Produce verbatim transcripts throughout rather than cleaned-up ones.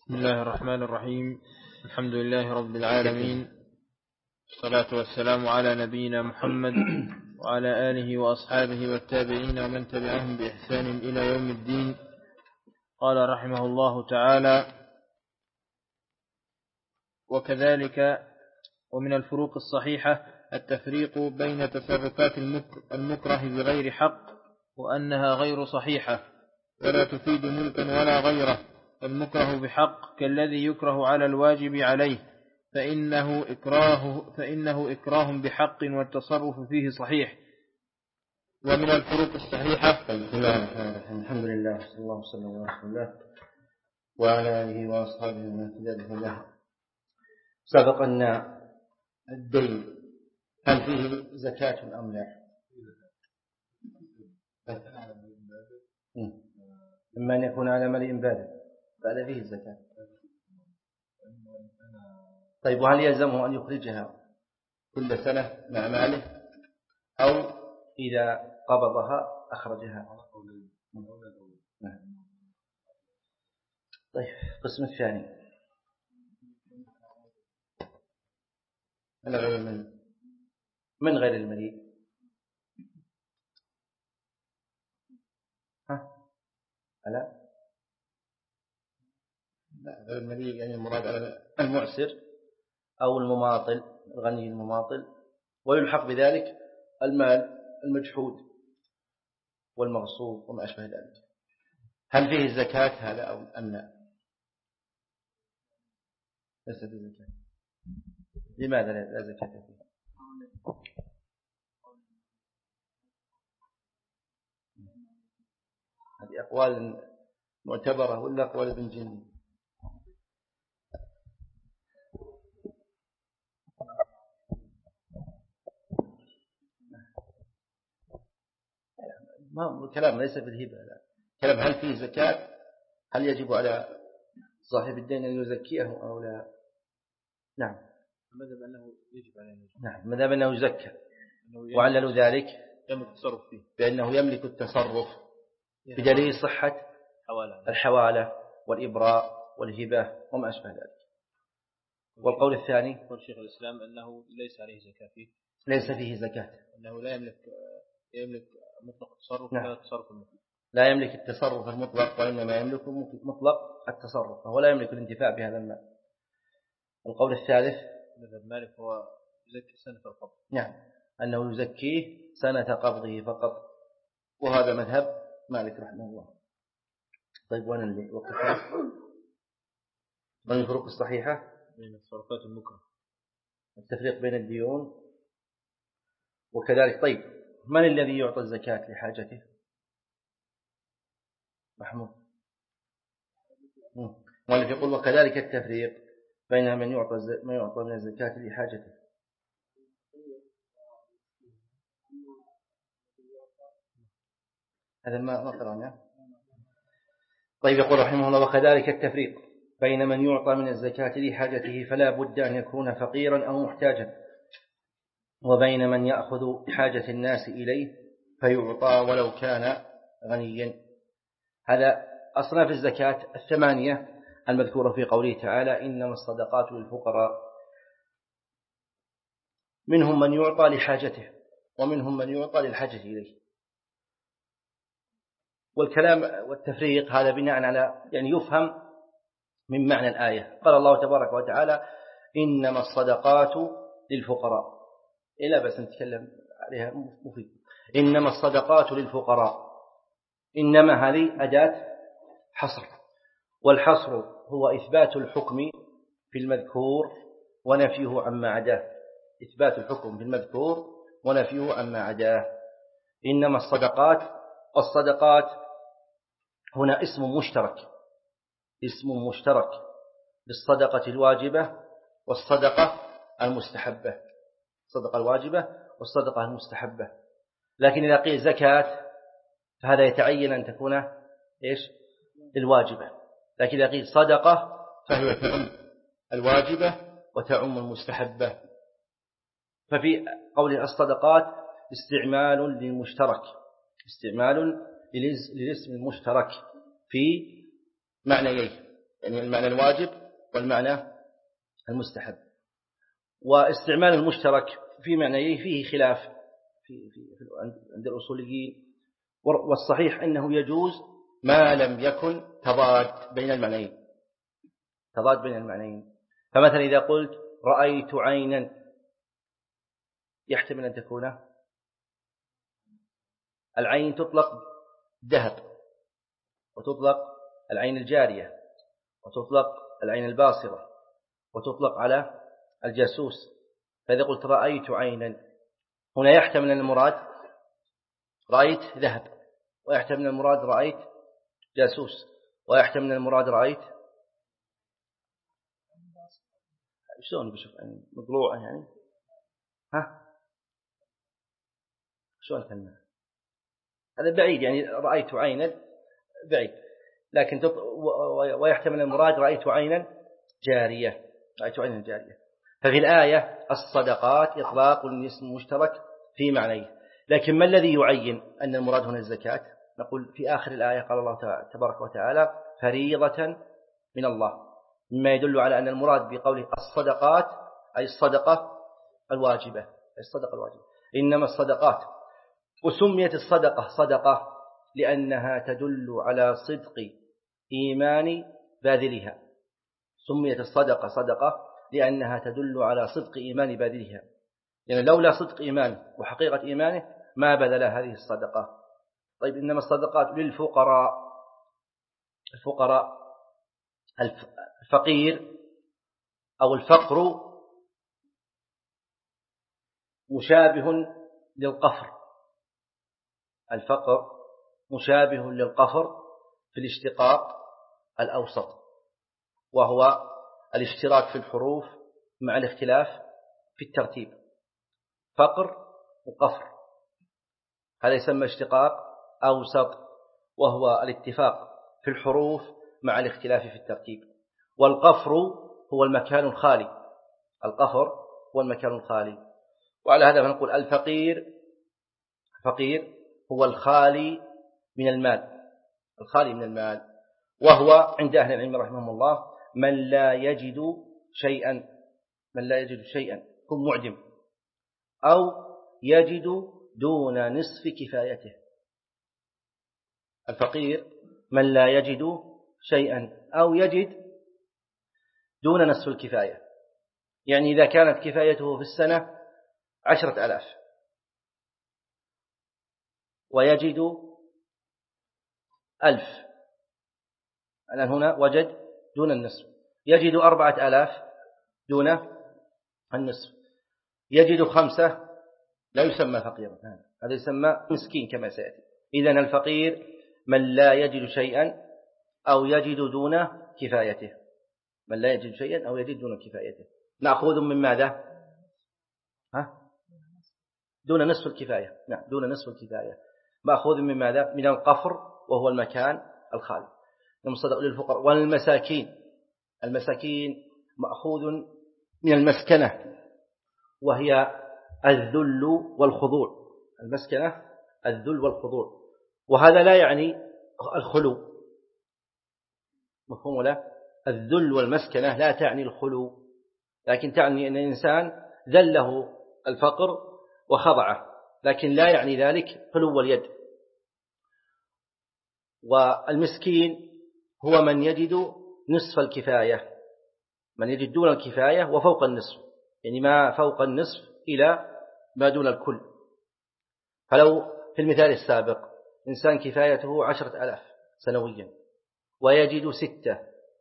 بسم الله الرحمن الرحيم. الحمد لله رب العالمين، الصلاة والسلام على نبينا محمد وعلى آله وأصحابه والتابعين ومن تبعهم بإحسان إلى يوم الدين. قال رحمه الله تعالى: وكذلك ومن الفروق الصحيحة التفريق بين تصرفات المكره بغير حق وأنها غير صحيحة ولا تفيد ملكا ولا غيره. المكره بحق كالذي يكره على الواجب عليه فإنه إكراه, فإنه إكراه بحق والتصرف فيه صحيح. ومن الفروق الصحيحة الحمد لله صلى الله وسلم على رسول الله وعلى آله وأصحابه ومن اهتدى بهداه. سبق أن الدين هل فيه زكاة أم لا؟ إما أن يكون على ملء بارد فعل فيه الزكاة. طيب، وهل يلزمه أن يخرجها كل سنة مع ماله أو إذا قبضها أخرجها؟ طيب، القسم الثاني من غير المليء من غير المليء ها ألا لا غير المليء يعني المراد على المعسر أو المماطل، الغني المماطل، ويلحق بذلك المال المجحود والمغصوب وما أشبه ذلك. هل فيه الزكاة هذا أو أم لا؟ ليس فيه زكاة. لماذا لا زكاة فيه؟ هذه أقوال معتبرة ولا أقوال ابن جني؟ ما الكلام ليس في الهبة، لا. كلام هل فيه زكاة، هل يجب على صاحب الدين أن يزكيه أو لا؟ نعم، ماذا بأنه يجب عليه. نعم، ماذا بأنه يزكى، وعللوا ذلك يملك التصرف فيه، بأنه يملك التصرف بدليل صحة الحوالة والإبراء والهبة وما أشبه ذلك. والقول الثاني قول شيخ الإسلام أنه ليس عليه زكاة فيه، ليس فيه زكاة، أنه لا يملك يملك مطلق التصرف. نعم. لا التصرف المطلق، لا يملك التصرف المطلق وإنما يملك مطلق التصرف، فهو لا يملك الانتفاع بهذا المال. القول الثالث مذهب مالك هو يزكي سنة القبض، نعم، أنه يزكيه سنة قبضه فقط، وهذا مذهب مالك رحمه الله. طيب، وانا اللي وقفنا من الفروق الصحيحة بين التصرفات المكره، التفريق بين الديون وكذلك. طيب، من الذي يعطى الزكاة لحاجته؟ محمود. والذي يقول وكذلك التفريق بين من يعطى ما يعطى من الزكاة لحاجته. هذا ما ما قرأناه. طيب، يقول رحمه الله وكذلك التفريق بين من يعطى من الزكاة لحاجته فلا بد أن يكون فقيرا أو محتاجا، وبين من يأخذ حاجة الناس إليه فيعطى ولو كان غنيا. هذا أصناف الزكاة الثمانية المذكورة في قوله تعالى إنما الصدقات للفقراء. منهم من يعطى لحاجته ومنهم من يعطى للحاجة إليه. والكلام والتفريق هذا بناء على يعني يفهم من معنى الآية. قال الله تبارك وتعالى إنما الصدقات للفقراء، إلا بس نتكلم عليها مفيد. إنما الصدقات للفقراء، إنما هذه أداة حصر، والحصر هو إثبات الحكم في المذكور ونفيه عما عداه. إثبات الحكم في المذكور ونفيه عما عداه. إنما الصدقات، والصدقات هنا اسم مشترك، اسم مشترك للصدقة الواجبة والصدقة المستحبة، الصدقة الواجبة والصدقة المستحبة. لكن إذا قيل زكاة فهذا يتعين أن تكون إيش؟ الواجبة. لكن إذا قيل صدقة فهي تعم الواجبة وتعم المستحبة. ففي قول الصدقات استعمال للمشترك، استعمال للاسم المشترك في معنيين. يعني المعنى الواجب والمعنى المستحب. واستعمال المشترك في معنيه فيه خلاف في في عند الأصوليين، والصحيح أنه يجوز ما لم يكن تضاد بين المعنيين تضاد بين المعنيين. فمثلا إذا قلت رأيت عينا يحتمل أن تكون العين تطلق ذهب، وتطلق العين الجارية، وتطلق العين الباصرة، وتطلق على الجاسوس. فإذا قلت رأيت عينا هنا يحتمل أن المراد رأيت ذهب، ويحتمل أن المراد رأيت جاسوس، ويحتمل أن المراد رأيت شلون بشوف يعني مطلوعة يعني ها شلون كلمة هذا بعيد يعني رأيت عينا بعيد، لكن تط... ويحتمل المراد رأيت عينا جارية رأيت عينا جارية. ففي الآية الصدقات إطلاق الاسم المشترك في معنيه. لكن ما الذي يعين أن المراد هنا الزكاة؟ نقول في آخر الآية قال الله تبارك وتعالى فريضة من الله، مما يدل على أن المراد بقوله الصدقات أي الصدقة الواجبة أي الصدقة الواجبة إنما الصدقات. وسميت الصدقة صدقة لأنها تدل على صدق إيمان باذلها. سميت الصدقة صدقة لأنها تدل على صدق إيمان باذلها، يعني لولا صدق إيمانه وحقيقة إيمانه ما بذل هذه الصدقة. طيب إنما الصدقات للفقراء. الفقراء الفقير أو الفقر مشابه للقفر. الفقر مشابه للقفر في الاشتقاق الأوسط، وهو الاشتراك في الحروف مع الاختلاف في الترتيب. فقر وقفر هذا يسمى اشتقاق أوسط، وهو الاتفاق في الحروف مع الاختلاف في الترتيب. والقفر هو المكان الخالي القفر هو المكان الخالي. وعلى هذا فنقول الفقير فقير هو الخالي من المال الخالي من المال وهو عند أهل العلم رحمهم الله من لا يجد شيئا من لا يجد شيئا يكون معدم أو يجد دون نصف كفايته. الفقير من لا يجد شيئا أو يجد دون نصف الكفاية، يعني إذا كانت كفايته في السنة عشرة ألاف ويجد ألف، الآن هنا وجد دون النصف. يجد أربعة ألاف دون النصف. يجد خمسة لا يسمى فقيرا، هذا يسمى مسكين كما سيأتي. إذن الفقير من لا يجد شيئا أو يجد دون كفايته من لا يجد شيئا أو يجد دون كفايته. نأخذ من ماذا؟ ها؟ دون نصف الكفاية. نعم دون نصف الكفاية. مأخوذ من ماذا؟ من القفر وهو المكان الخالي. المصدق للفقراء. والمساكين المساكين مأخوذ من المسكنة وهي الذل والخضوع. المسكنة الذل والخضوع، وهذا لا يعني الخلو. مفهوم لا؟ الذل والمسكنة لا تعني الخلو، لكن تعني أن الإنسان ذله الفقر وخضعه، لكن لا يعني ذلك خلو اليد. والمسكين هو من يجد نصف الكفاية من يجد دون الكفاية وفوق النصف، يعني ما فوق النصف إلى ما دون الكل. فلو في المثال السابق إنسان كفايته عشرة ألاف سنويا ويجد ستة،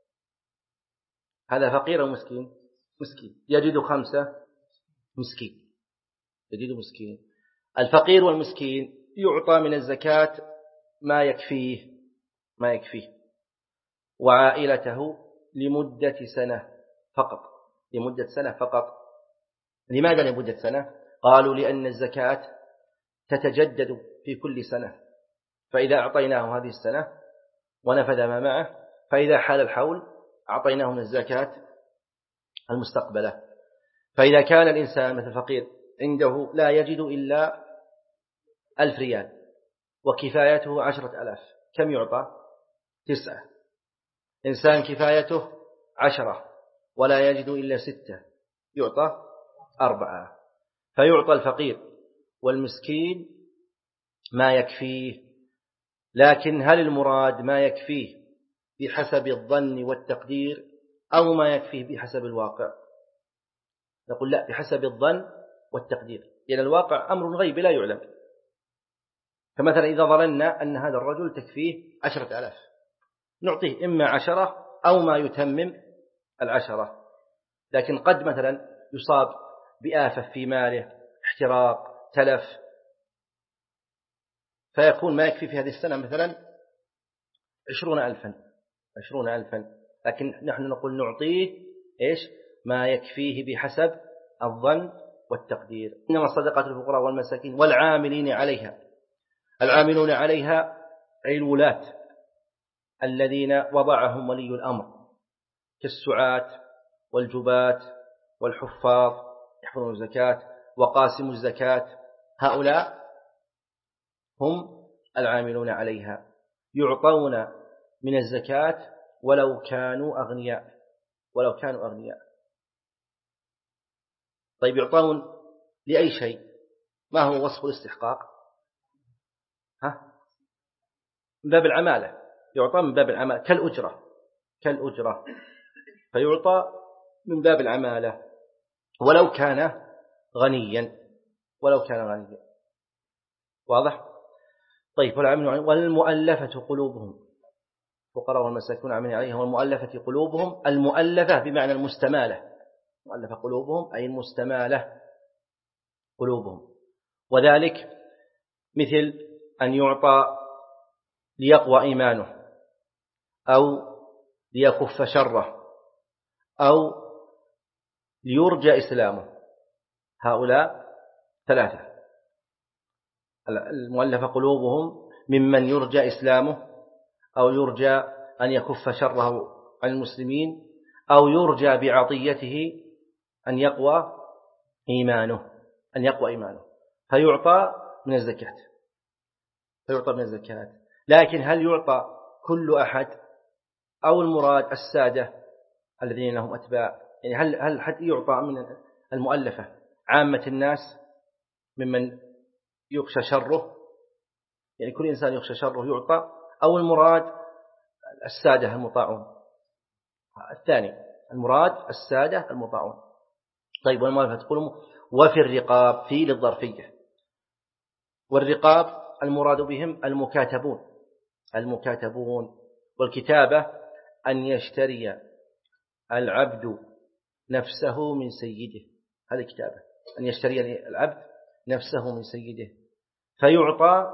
هذا فقير أو مسكين؟ مسكين. يجد خمسة مسكين يجد مسكين. الفقير والمسكين يعطى من الزكاة ما يكفيه ما يكفيه وعائلته لمدة سنة فقط لمدة سنة فقط. لماذا لمدة سنة؟ قالوا لأن الزكاة تتجدد في كل سنة، فإذا أعطيناه هذه السنة ونفذ ما معه فإذا حال الحول أعطيناه من الزكاة المستقبلة. فإذا كان الإنسان مثل فقير عنده لا يجد إلا ألف ريال وكفايته عشرة ألاف، كم يعطى؟ تسعة. إنسان كفايته عشرة ولا يجد إلا ستة يعطى أربعة، فيعطى الفقير والمسكين ما يكفيه. لكن هل المراد ما يكفيه بحسب الظن والتقدير أو ما يكفيه بحسب الواقع؟ نقول لا، بحسب الظن والتقدير، لأن الواقع أمر غيب لا يعلم. فمثلا إذا ظننا أن هذا الرجل تكفيه عشرة آلاف نعطيه إما عشرة أو ما يتمم العشرة، لكن قد مثلا يصاب بآفة في ماله، احتراق، تلف، فيكون ما يكفي في هذه السنة مثلا عشرون ألفا عشرون ألفا لكن نحن نقول نعطيه إيش ما يكفيه بحسب الظن والتقدير. إنما الصدقات للفقراء والمساكين والعاملين عليها. العاملون عليها أي الولاة الذين وضعهم ولي الأمر كالسعاة والجبات والحفاظ يحفظون الزكاة وقاسم الزكاة، هؤلاء هم العاملون عليها، يعطون من الزكاة ولو كانوا أغنياء ولو كانوا أغنياء. طيب يعطون لأي شيء؟ ما هو وصف الاستحقاق؟ ها؟ من باب العمالة، يعطى من باب العمالة كالأجرة كالأجرة فيعطى من باب العمالة ولو كان غنيا ولو كان غنيا. واضح؟ طيب والمؤلفة قلوبهم، فقراء والمساكين عاملين عليها، والمؤلفة قلوبهم، المؤلفة بمعنى المستمالة، مؤلفة قلوبهم أي المستمالة قلوبهم. وذلك مثل أن يعطى ليقوى إيمانه أو ليكف شره أو ليرجى إسلامه، هؤلاء ثلاثة. المؤلفة قلوبهم ممن يرجى إسلامه أو يرجى أن يكف شره عن المسلمين أو يرجى بعطيته أن يقوى إيمانه أن يقوى إيمانه فيعطى من الزكاة فيعطى من الزكاة. لكن هل يعطى كل أحد أو المراد السادة الذين لهم أتباع؟ يعني هل هل حد يعطى من المؤلفة عامة الناس ممن يخشى شره، يعني كل إنسان يخشى شره يعطى، أو المراد السادة المطاعون؟ الثاني، المراد السادة المطاعون. طيب والمؤلفة تقولون وفي الرقاب في للظرفية، والرقاب المراد بهم المكاتبون المكاتبون والكتابة أن يشتري العبد نفسه من سيده، هذه كتابة أن يشتري العبد نفسه من سيده، فيعطى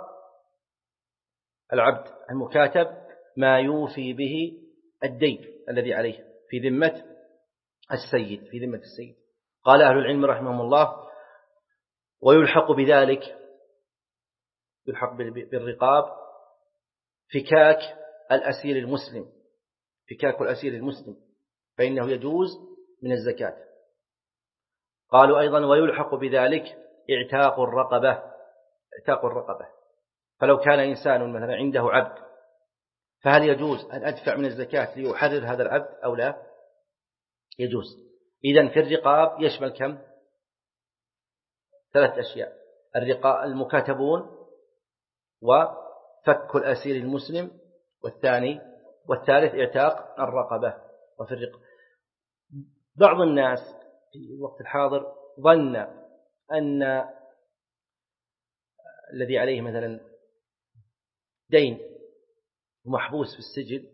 العبد المكاتب ما يوفي به الدين الذي عليه في ذمة السيد في ذمة السيد. قال أهل العلم رحمهم الله ويلحق بذلك يلحق بالرقاب فكاك الأسير المسلم فكاك الأسير المسلم فإنه يجوز من الزكاة. قالوا أيضا ويلحق بذلك اعتاق الرقبة اعتاق الرقبة فلو كان إنسان مثلا عنده عبد فهل يجوز أن أدفع من الزكاة ليحرر هذا العبد أو لا؟ يجوز. إذن في الرقاب يشمل كم؟ ثلاث أشياء: الرقاب المكاتبون وفك الأسير المسلم والثاني والثالث اعتاق الرقبة. وفي الرقاب بعض الناس في الوقت الحاضر ظن أن الذي عليه مثلا دين محبوس في السجن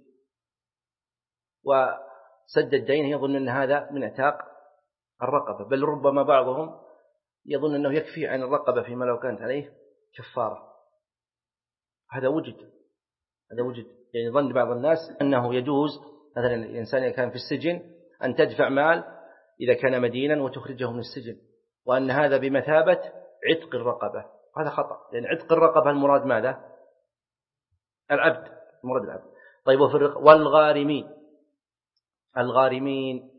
وسد الدين يظن أن هذا من اعتاق الرقبة، بل ربما بعضهم يظن أنه يكفي عن الرقبة فيما لو كانت عليه كفارة. هذا وجد هذا وجد يعني ظن بعض الناس أنه يجوز مثلا الإنسان إذا كان في السجن أن تدفع مال إذا كان مدينا وتخرجه من السجن، وأن هذا بمثابة عتق الرقبة. هذا خطأ، لأن عتق الرقبة المراد ماذا؟ العبد، المراد العبد. طيب وفي الرق... والغارمين الغارمين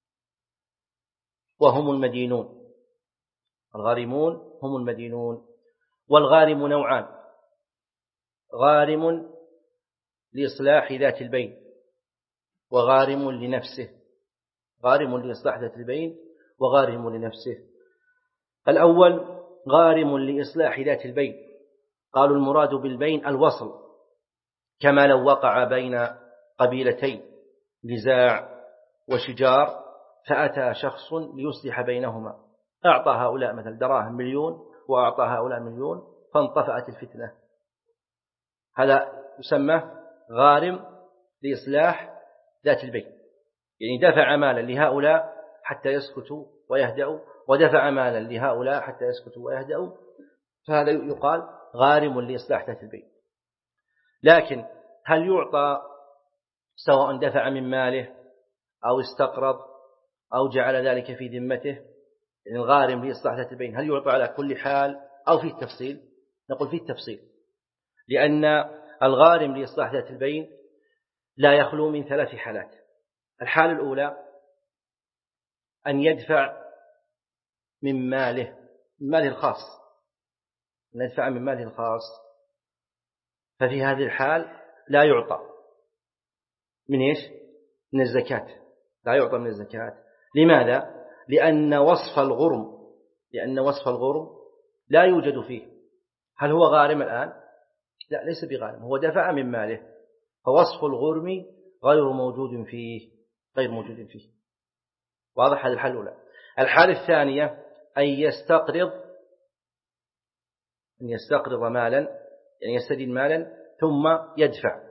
وهم المدينون الغارمون هم المدينون. والغارم نوعان: غارم لإصلاح ذات البين وغارم لنفسه، غارم لإصلاح ذات البين وغارم لنفسه. الأول غارم لإصلاح ذات البين، قالوا المراد بالبين الوصل، كما لو وقع بين قبيلتين نزاع وشجار فأتى شخص ليصلح بينهما، أعطى هؤلاء مثل دراهم مليون وأعطى هؤلاء مليون فانطفأت الفتنة، هذا يسمى غارم لإصلاح ذات البين، يعني دفع مالا لهؤلاء حتى يسكتوا ويهدأوا ودفع مالا لهؤلاء حتى يسكتوا ويهدأوا، فهذا يقال غارم لإصلاح ذات البين. لكن هل يعطى سواء دفع من ماله أو استقرض أو جعل ذلك في ذمته؟ يعني الغارم لإصلاح ذات البين هل يعطى على كل حال أو فيه تفصيل؟ نقول فيه تفصيل، لأن الغارم لإصلاح ذات البين لا يخلو من ثلاث حالات. الحالة الأولى أن يدفع من ماله، من ماله الخاص، أن يدفع من ماله الخاص، ففي هذه الحال لا يعطى من إيش؟ من الزكاة، لا يعطى من الزكاة. لماذا؟ لأن وصف الغرم لأن وصف الغرم لا يوجد فيه. هل هو غارم الآن؟ لا، ليس بغارم، هو دفع من ماله، فوصف الغرم غير موجود فيه، غير موجود فيه. واضح؟ هذه الحالة الأولى. الحالة الثانية أن يستقرض أن يستقرض مالا، يعني يستدين مالا ثم يدفع،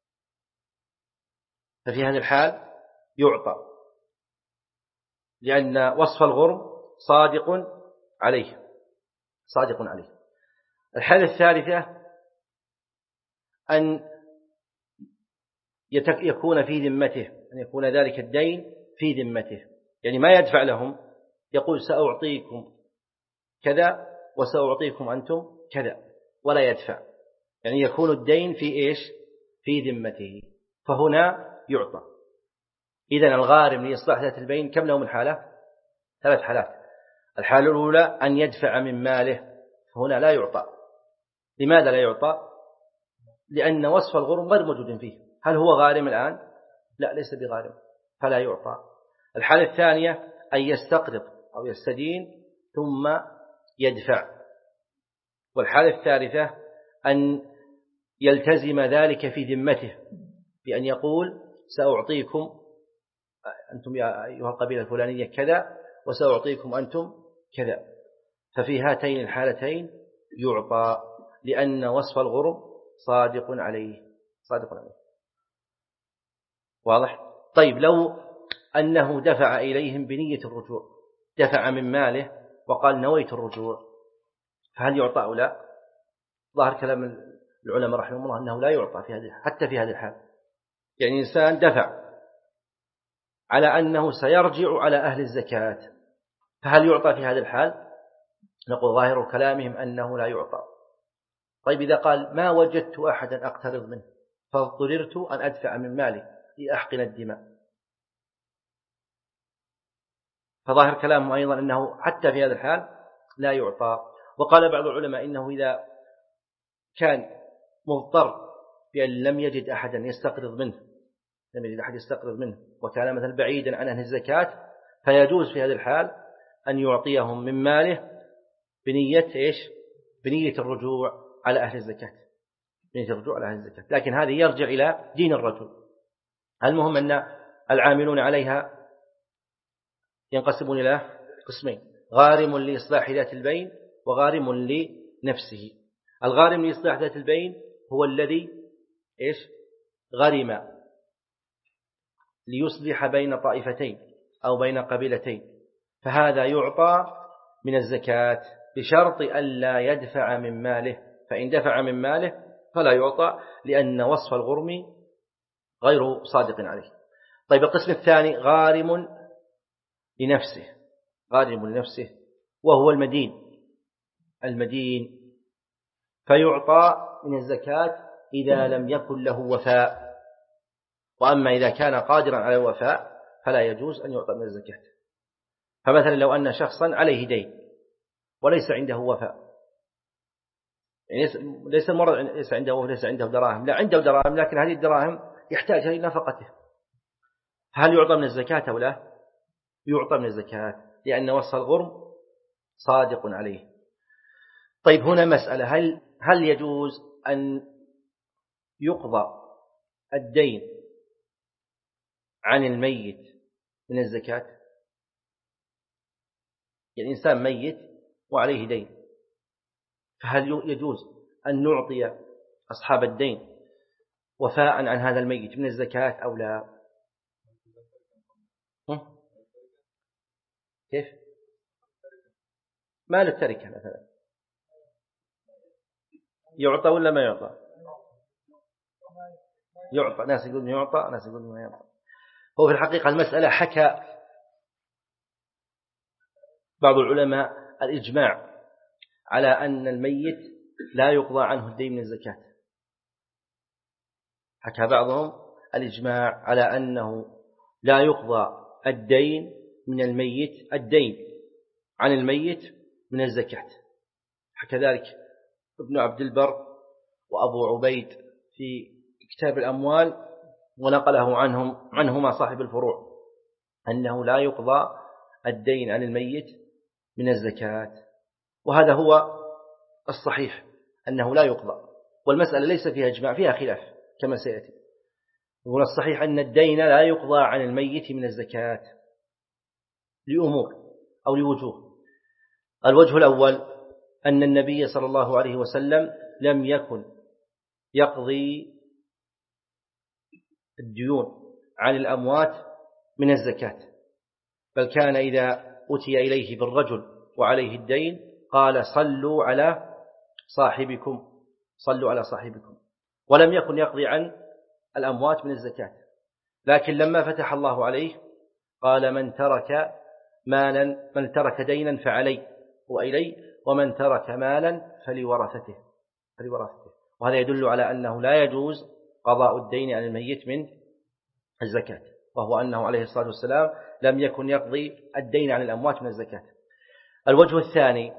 ففي هذه الحال يعطى، لأن وصف الغرم صادق عليه صادق عليه. الحالة الثالثة أن يكون في ذمته، أن يكون ذلك الدين في ذمته، يعني ما يدفع لهم، يقول سأعطيكم كذا وسأعطيكم أنتم كذا، ولا يدفع، يعني يكون الدين في إيش؟ في ذمته، فهنا يعطى. إذن الغارم لإصلاح ذات البين كم له من حالة؟ ثلاث حالات. الحالة الأولى أن يدفع من ماله، فهنا لا يعطى. لماذا لا يعطى؟ لأن وصف الغرم غير موجود فيه. هل هو غارم الآن؟ لا، ليس بغارم، فلا يعطى. الحالة الثانية أن يستقرض أو يستدين ثم يدفع. والحالة الثالثة أن يلتزم ذلك في ذمته، بأن يقول سأعطيكم أنتم يا أيها القبيلة الفلانية كذا وسأعطيكم أنتم كذا، ففي هاتين الحالتين يعطى، لأن وصف الغرم صادق عليه صادق عليه. واضح؟ طيب لو أنه دفع إليهم بنية الرجوع، دفع من ماله وقال نويت الرجوع، فهل يعطى أو لا؟ ظاهر كلام العلماء رحمهم الله أنه لا يعطى في هذه، حتى في هذه الحال. يعني إنسان دفع على أنه سيرجع على أهل الزكاة، فهل يعطى في هذه الحال؟ نقول ظاهر كلامهم أنه لا يعطى. طيب إذا قال ما وجدت أحدا أقترض منه فاضطررت أن أدفع من مالي لأحقن الدماء، فظاهر كلامه أيضا أنه حتى في هذا الحال لا يعطى. وقال بعض العلماء إنه إذا كان مضطر بأن لم يجد أحدا يستقرض منه لم يجد أحد يستقرض منه وكان مثلا بعيدا عن أهل الزكاة، فيجوز في هذا الحال أن يعطيهم من ماله بنية إيش؟ بنية الرجوع على أهل الزكاة، بنية الرجوع على أهل الزكاة. لكن هذه يرجع إلى دين الرجل. المهم أن العاملون عليها ينقسمون إلى قسمين: غارم لإصلاح ذات البين وغارم لنفسه. الغارم لإصلاح ذات البين هو الذي إيش؟ غرم ليصلح بين طائفتين أو بين قبيلتين، فهذا يعطى من الزكاة بشرط ألا يدفع من ماله، فإن دفع من ماله فلا يعطى، لأن وصف الغرم غير صادق عليه. طيب القسم الثاني غارم لنفسه، غارم لنفسه وهو المدين المدين فيعطى من الزكاة إذا لم يكن له وفاء، وأما إذا كان قادرا على الوفاء فلا يجوز أن يعطى من الزكاة. فمثلا لو أن شخصا عليه دين وليس عنده وفاء، يعني ليس المرض ليس عنده ليس عنده دراهم، لا عنده دراهم لكن هذه الدراهم يحتاجها لنفقته، هل يعطى من الزكاة أو لا؟ يعطى من الزكاة لأن وصف الغرم صادق عليه. طيب هنا مسألة، هل هل يجوز أن يقضى الدين عن الميت من الزكاة؟ يعني إنسان ميت وعليه دين، فهل يجوز أن نعطي أصحاب الدين وفاء عن هذا الميت من الزكاة أو لا؟ كيف؟ مال التركة مثلا يعطى ولا ما يعطى؟ يعطى، ناس يقولون يعطى، ناس يقولون ما يعطى. هو في الحقيقة المسألة حكى بعض العلماء الإجماع على أن الميت لا يقضى عنه الدين من الزكاة. حكى بعضهم الإجماع على أنه لا يقضى الدين من الميت الدين عن الميت من الزكاة. حكى ذلك ابن عبد البر وأبو عبيد في كتاب الأموال، ونقله عنهم عنهما صاحب الفروع أنه لا يقضى الدين عن الميت من الزكاة. وهذا هو الصحيح أنه لا يقضى، والمسألة ليس فيها إجماع، فيها خلاف كما سيأتي. يقول الصحيح أن الدين لا يقضى عن الميت من الزكاة لأمور أو لوجوه. الوجه الأول أن النبي صلى الله عليه وسلم لم يكن يقضي الديون عن الأموات من الزكاة، بل كان إذا أتي إليه بالرجل وعليه الدين قال صلوا على صاحبكم، صلوا على صاحبكم، ولم يكن يقضي عن الأموات من الزكاة. لكن لما فتح الله عليه قال من ترك مالا من ترك دينا فعلي وإلي، ومن ترك مالا فلورثته فلورثته وهذا يدل على أنه لا يجوز قضاء الدين عن الميت من الزكاة، وهو أنه عليه الصلاة والسلام لم يكن يقضي الدين عن الأموات من الزكاة. الوجه الثاني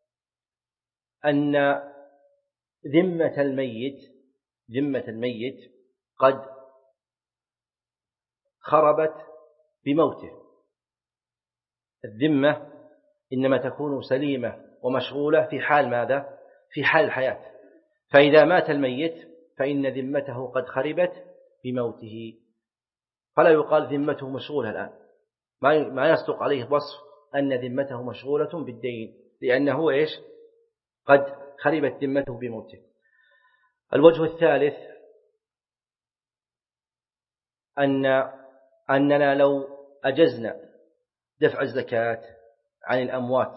أن ذمة الميت ذمة الميت قد خربت بموته. الذمة إنما تكون سليمة ومشغولة في حال ماذا؟ في حال الحياة. فإذا مات الميت فإن ذمته قد خربت بموته، فلا يقال ذمته مشغولة الآن، ما يصدق عليه وصف أن ذمته مشغولة بالدين، لأنه إيش؟ قد خربت ذمته بموته. الوجه الثالث أن أننا لو أجزنا دفع الزكاة عن الأموات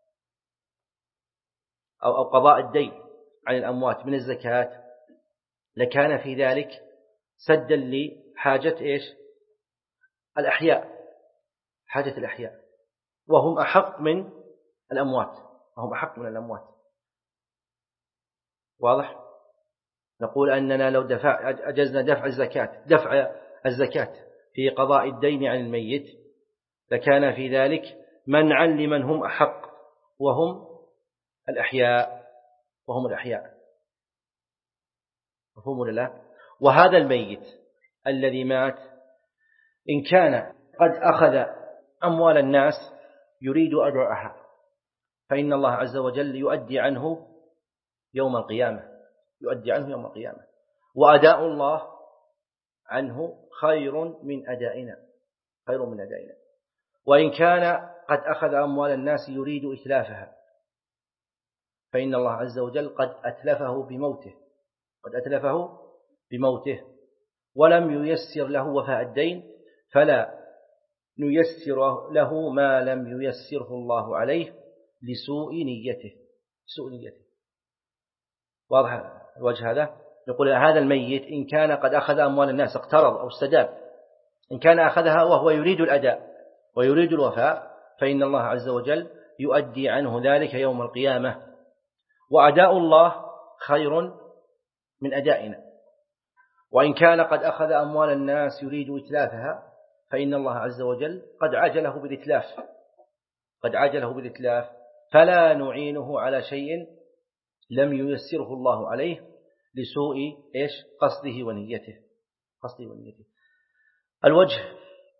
أو أو قضاء الدين عن الأموات من الزكاة لكان في ذلك سدا لحاجة إيش؟ الأحياء، حاجة الأحياء، وهم أحق من الأموات وهم أحق من الأموات. واضح؟ نقول أننا لو دفع أجزنا دفع الزكاة دفع الزكاة في قضاء الدين عن الميت لكان في ذلك منعا لمن هم أحق وهم الأحياء وهم الأحياء مفهوم ولا لا؟ وهذا الميت الذي مات إن كان قد أخذ أموال الناس يريد أداءها فإن الله عز وجل يؤدي عنه يوم القيامة يؤدي عنه يوم القيامة وأداء الله عنه خير من أدائنا خير من أدائنا. وإن كان قد أخذ أموال الناس يريد إتلافها فإن الله عز وجل قد أتلفه بموته قد أتلفه بموته ولم ييسر له وفاء الدين، فلا نيسر له ما لم ييسره الله عليه لسوء نيته سوء نيته. واضح الوجه هذا؟ نقول هذا الميت إن كان قد أخذ أموال الناس اقترض أو استداب، إن كان أخذها وهو يريد الأداء ويريد الوفاء فإن الله عز وجل يؤدي عنه ذلك يوم القيامة، وأداء الله خير من أدائنا. وإن كان قد أخذ أموال الناس يريد إتلافها فإن الله عز وجل قد عجله بالإتلاف قد عجله بالإتلاف فلا نعينه على شيء لم ييسره الله عليه لسوء إيش؟ قصده ونيته قصده ونيته. الوجه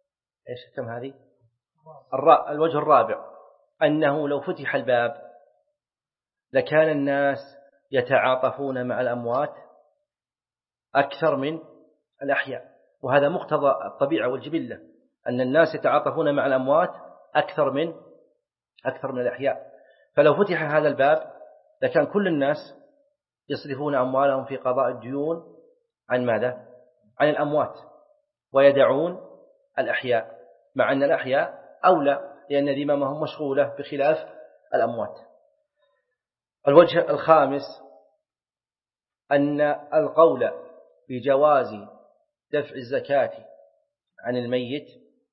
إيش كم هذه؟ الوجه الرابع أنه لو فتح الباب لكان الناس يتعاطفون مع الأموات أكثر من الأحياء، وهذا مقتضى الطبيعة والجبلة، أن الناس يتعاطفون مع الأموات أكثر من أكثر من الأحياء. فلو فتح هذا الباب لكان كل الناس يصرفون أموالهم في قضاء الديون عن ماذا؟ عن الأموات، ويدعون الأحياء، مع أن الأحياء أولى لأن ذممهم مشغولة بخلاف الأموات. الوجه الخامس أن القول بجواز دفع الزكاة عن الميت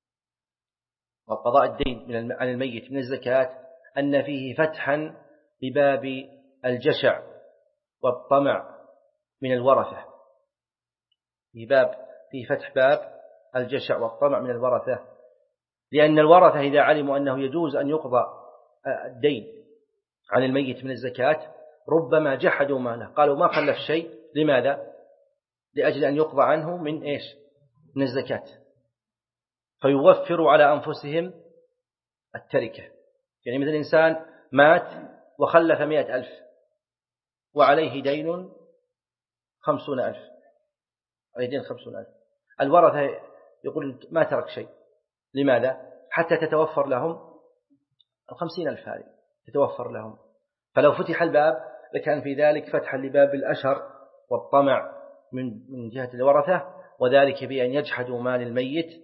وقضاء الدين عن الميت من الزكاة أن فيه فتحا لباب الجشع والطمع من الورثة، في باب في فتح باب الجشع والطمع من الورثة، لأن الورثة إذا علموا أنه يجوز أن يقضى الدين عن الميت من الزكاة ربما جحدوا ماله، قالوا ما خلف شيء. لماذا؟ لأجل أن يقضى عنه من إيش؟ من الزكاة، فيوفروا على أنفسهم التركة. يعني مثل إنسان مات وخلف مئة ألف وعليه دين خمسون ألف، عليه دين خمسون ألف، الورثة يقول ما ترك شيء. لماذا؟ حتى تتوفر لهم الخمسين ألف هذه تتوفر لهم. فلو فتح الباب لكان في ذلك فتحا لباب الأشر والطمع من من جهة الورثة، وذلك بأن يجحدوا مال الميت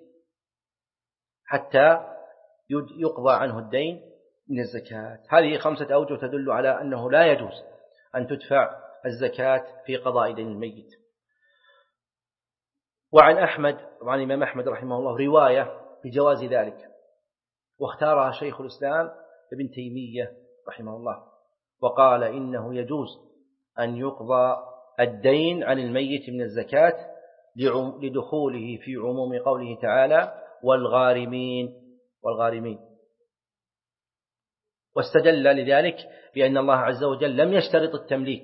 حتى يقضى عنه الدين من الزكاة. هذه خمسة أوجه تدل على أنه لا يجوز أن تدفع الزكاة في قضاء دين الميت. وعن أحمد وعن الإمام أحمد رحمه الله رواية بجواز ذلك، واختارها شيخ الإسلام ابن تيمية رحمه الله، وقال إنه يجوز أن يقضى الدين عن الميت من الزكاة لدخوله في عموم قوله تعالى والغارمين والغارمين. واستدل لذلك بأن الله عز وجل لم يشترط التمليك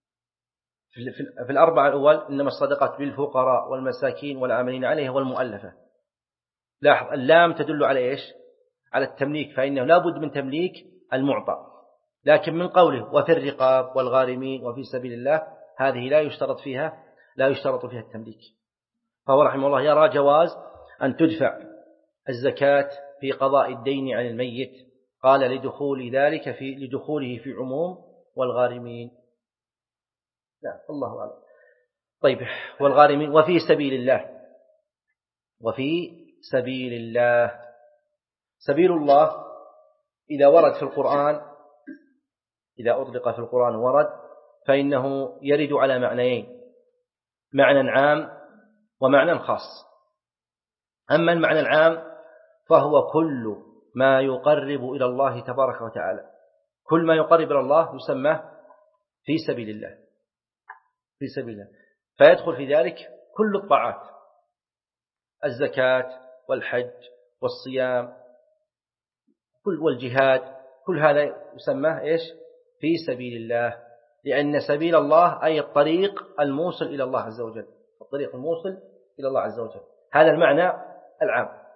في الأربعة الأول، إنما الصدقات بالفقراء والمساكين والعاملين عليها والمؤلفة. لاحظ اللام تدل على إيش؟ على التمليك، فإنه لا بد من تمليك المعطى. لكن من قوله وفي الرقاب والغارمين وفي سبيل الله هذه لا يشترط فيها لا يشترط فيها التمليك. فهو رحمه الله يرى جواز أن تدفع الزكاة في قضاء الدين عن الميت، قال لدخول ذلك في لدخوله في عموم والغارمين. لا الله أعلم. طيب والغارمين وفي سبيل الله، وفي سبيل الله. سبيل الله إذا ورد في القرآن، إذا أطلق في القرآن ورد، فإنه يرد على معنيين، معنى عام ومعنى خاص. أما المعنى العام فهو كل ما يقرب إلى الله تبارك وتعالى، كل ما يقرب إلى الله يسمى في سبيل الله، في سبيل الله، فيدخل في ذلك كل الطاعات، الزكاة والحج والصيام والجهاد، كل هذا يسمى إيش؟ في سبيل الله، لأن سبيل الله أي الطريق الموصل إلى الله عز وجل، الطريق الموصل إلى الله عز وجل، هذا المعنى العام.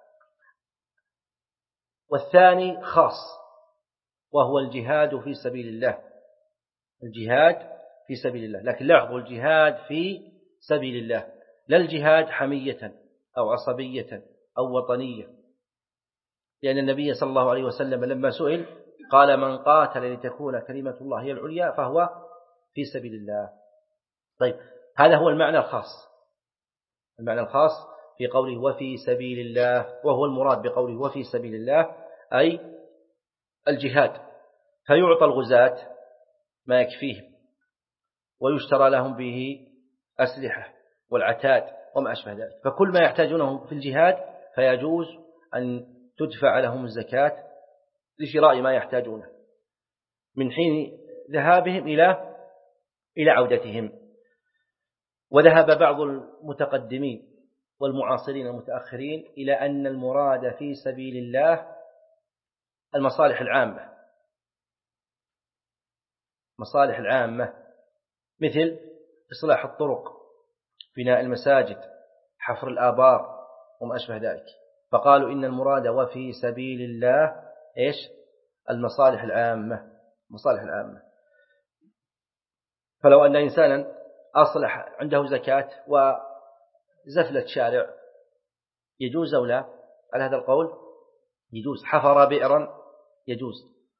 والثاني خاص وهو الجهاد في سبيل الله، الجهاد في سبيل الله، لكن لاحظوا الجهاد في سبيل الله، لا الجهاد حمية أو عصبية أو وطنية، لأن النبي صلى الله عليه وسلم لما سئل قال من قاتل لتكون كلمة الله هي العليا فهو في سبيل الله. طيب هذا هو المعنى الخاص، المعنى الخاص في قوله وفي سبيل الله، وهو المراد بقوله وفي سبيل الله أي الجهاد، فيعطى الغزاة ما يكفيهم ويشترى لهم به أسلحة والعتاد وما أشبه ذلك، فكل ما يحتاجونه في الجهاد فيجوز أن تدفع لهم الزكاة لشراء ما يحتاجونه من حين ذهابهم إلى إلى عودتهم. وذهب بعض المتقدمين والمعاصرين المتأخرين إلى أن المراد في سبيل الله المصالح العامة، مصالح العامة مثل إصلاح الطرق، بناء المساجد، حفر الآبار وما أشبه ذلك، فقالوا إن المراد وفي سبيل الله إيش؟ المصالح العامة، مصالح العامة. فلو أن إنسانا أصلح عنده زكاة وزفلة شارع يجوز أو لا؟ على هذا القول يجوز. حفر بئرا يجوز.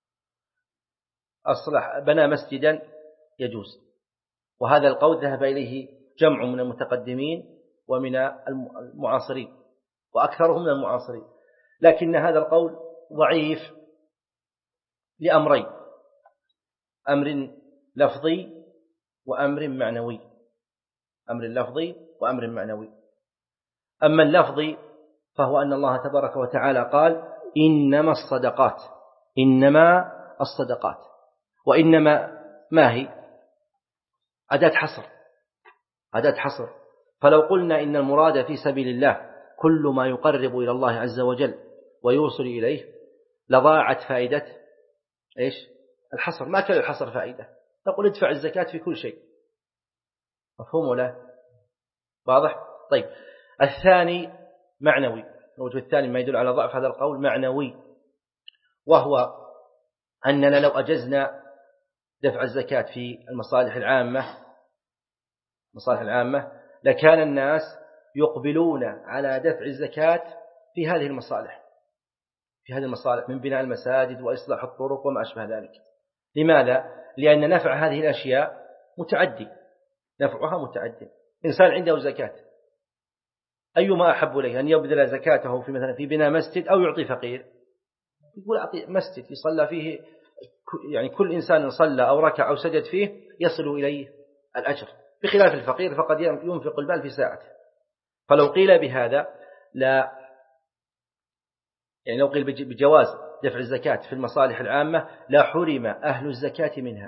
أصلح بنى مسجدا يجوز. وهذا القول ذهب إليه جمع من المتقدمين ومن المعاصرين، وأكثرهم من المعاصرين. لكن هذا القول ضعيف لأمرين: أمر لفظي وأمر معنوي. أمر لفظي وأمر معنوي. أما اللفظي فهو أن الله تبارك وتعالى قال: إنما الصدقات، إنما الصدقات. وإنما ما هي؟ أداة حصر، أداة حصر. فلو قلنا إن المراد في سبيل الله كل ما يقرب إلى الله عز وجل ويوصل إليه لضاعت فائدة إيش؟ الحصر. ما كان الحصر فائدة. نقول ادفع الزكاة في كل شيء. مفهوم ولا؟ واضح؟ طيب، الثاني معنوي. الوجه الثاني ما يدل على ضعف هذا القول معنوي، وهو أننا لو أجزنا دفع الزكاة في المصالح العامة المصالح العامة لكان الناس يقبلون على دفع الزكاة في هذه المصالح في هذه المصالح من بناء المساجد وإصلاح الطرق وما أشبه ذلك. لماذا؟ لأن نفع هذه الأشياء متعدي، نفعها متعدي. إنسان عنده زكاة، أيما أحب إليه أن يبذل زكاته في مثلا في بناء مسجد أو يعطي فقير؟ يقول أعطي مسجد يصلى فيه، يعني كل إنسان صلى أو ركع أو سجد فيه يصل إليه الأجر، بخلاف الفقير فقد ينفق المال في ساعته. فلو قيل بهذا لا، يعني لو قيل بجواز دفع الزكاة في المصالح العامة لا حرم أهل الزكاة منها،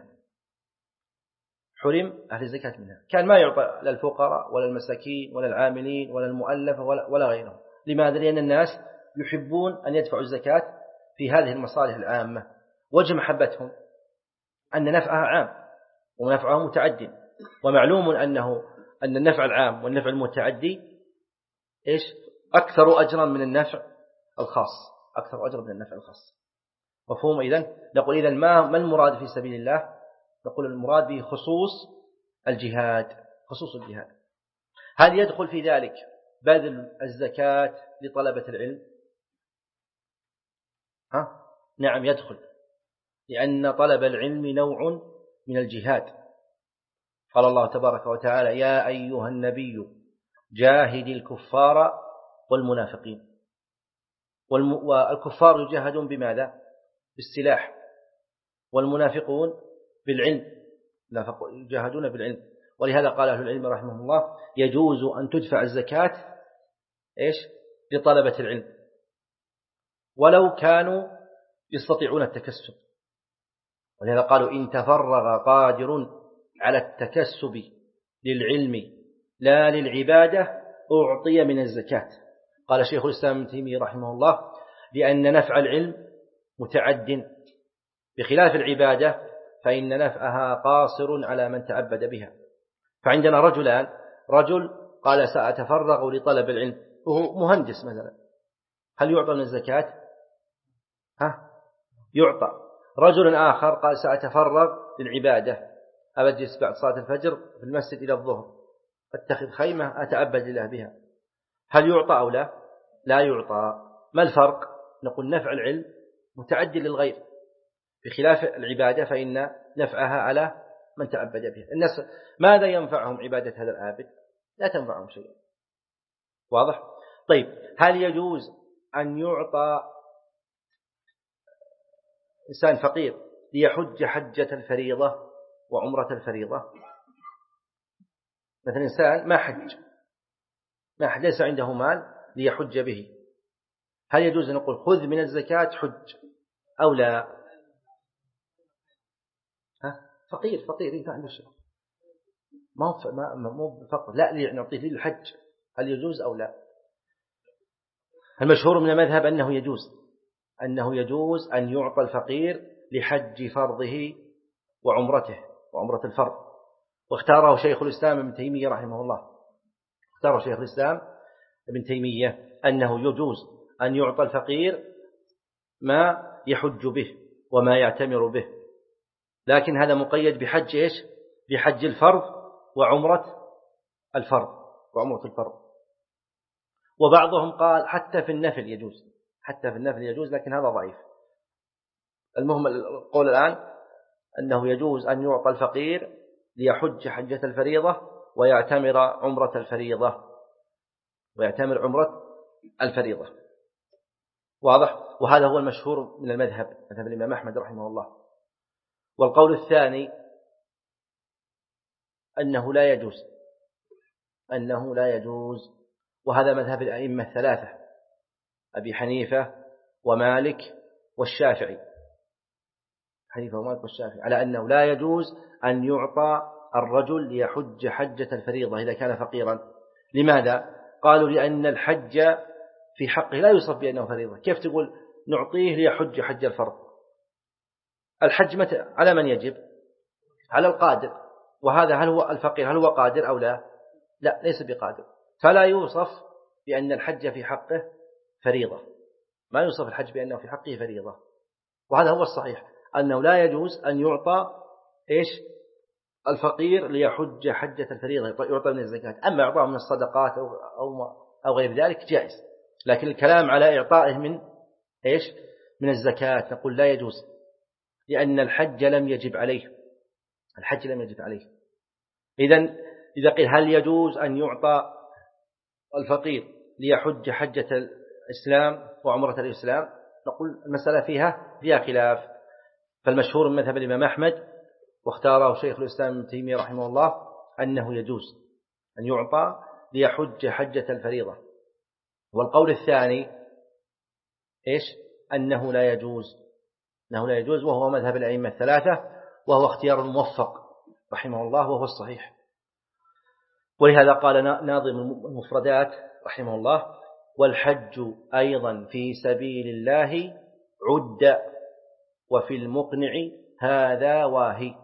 حرم أهل الزكاة منها. كان ما يعطى للفقراء ولا المساكين ولا العاملين ولا المؤلفة ولا, ولا غيرهم. لماذا؟ لأن الناس يحبون أن يدفعوا الزكاة في هذه المصالح العامة. وجه محبتهم أن نفعها عام ونفعها متعدي، ومعلوم أنه أن النفع العام والنفع المتعدي إيش؟ أكثر أجرا من النفع الخاص، أكثر أجرا من النفع الخاص. مفهوم؟ إذن نقول إذن ما ما المراد في سبيل الله؟ نقول المراد به خصوص الجهاد، خصوص الجهاد. هل يدخل في ذلك بذل الزكاة لطلبة العلم؟ ها؟ نعم يدخل، لأن طلب العلم نوع من الجهاد. قال الله تبارك وتعالى: يا أيها النبي جاهد الكفار والمنافقين. والكفار يجاهدون بماذا؟ بالسلاح، والمنافقون بالعلم، يجاهدون بالعلم. ولهذا قال أهل العلم رحمه الله: يجوز أن تدفع الزكاة إيش؟ لطلبة العلم ولو كانوا يستطيعون التكسب. ولهذا قالوا: إن تفرغ قادر على التكسب للعلم لا للعبادة أعطي من الزكاة. قال شيخ الإسلام ابن تيمية رحمه الله: لأن نفع العلم متعد، بخلاف العبادة فإن نفعها قاصر على من تعبد بها. فعندنا رجلان، رجل قال سأتفرغ لطلب العلم وهو مهندس مثلا، هل يعطى من الزكاة؟ ها؟ يعطى. رجل آخر قال سأتفرغ للعبادة، أبجلس بعد صلاة الفجر في المسجد إلى الظهر، أتخذ خيمة أتعبد لله بها، هل يعطى أو لا؟ لا يعطى. ما الفرق؟ نقول نفع العلم متعدي للغير، بخلاف العبادة فإن نفعها على من تعبد بها. الناس ماذا ينفعهم عبادة هذا العابد؟ لا تنفعهم شيئا. واضح؟ طيب، هل يجوز أن يعطى إنسان فقير ليحج حجة الفريضة وعمرة الفريضة؟ مثلا إنسان ما حج ما حج ليس عنده مال ليحج به، هل يجوز أن نقول خذ من الزكاة حج أو لا؟ ها؟ فقير فقير إذا عنده شيء ما هو ما مو فقر، لا نعطيه للحج، هل يجوز أو لا؟ المشهور من المذهب أنه يجوز، أنه يجوز أن يعطى الفقير لحج فرضه وعمرته وعمرة الفرض. واختاره شيخ الإسلام ابن تيمية رحمه الله، اختاره شيخ الإسلام ابن تيمية أنه يجوز أن يعطى الفقير ما يحج به وما يعتمر به، لكن هذا مقيد بحج إيش؟ بحج الفرض وعمرة الفرض وعمرة الفرض. وبعضهم قال حتى في النفل يجوز، حتى في النفل يجوز، لكن هذا ضعيف. المهم القول الآن أنه يجوز أن يعطى الفقير ليحج حجة الفريضة ويعتمر عمرة الفريضة ويعتمر عمرة الفريضة. واضح؟ وهذا هو المشهور من المذهب، مذهب الإمام أحمد رحمه الله. والقول الثاني أنه لا يجوز، أنه لا يجوز، وهذا مذهب الأئمة الثلاثة أبي حنيفة ومالك والشافعي، حنيفة ومالك والشافعي، على أنه لا يجوز أن يعطى الرجل ليحج حجة الفريضة إذا كان فقيرا. لماذا؟ قالوا لأن الحج في حقه لا يوصف بأنه فريضة. كيف تقول نعطيه ليحج حج الفرض؟ الحج متى على من يجب؟ على القادر، وهذا هل هو الفقير هل هو قادر أو لا؟ لا، ليس بقادر، فلا يوصف بأن الحج في حقه فريضة، ما يوصف الحج بأنه في حقه فريضة. وهذا هو الصحيح، أنه لا يجوز أن يعطى إيش الفقير ليحج حجة الفريضة، يعطى من الزكاة. أما إعطاء من الصدقات أو, أو, أو غير ذلك جائز، لكن الكلام على إعطائه من إيش من الزكاة نقول لا يجوز، لأن الحج لم يجب عليه، الحج لم يجب عليه. إذن إذا قيل هل يجوز أن يعطى الفقير ليحج حجة الإسلام وعمرة الإسلام، نقول المسألة فيها فيها خلاف. فالمشهور من مذهب الإمام أحمد واختاره شيخ الإسلام ابن تيمية رحمه الله أنه يجوز أن يعطى ليحج حجة الفريضة. والقول الثاني إيش؟ أنه لا يجوز، أنه لا يجوز، وهو مذهب الأئمة الثلاثة، وهو اختيار الموفق رحمه الله، وهو الصحيح. ولهذا قال ناظم المفردات رحمه الله: والحج أيضا في سبيل الله عد، وفي المقنع هذا واهي.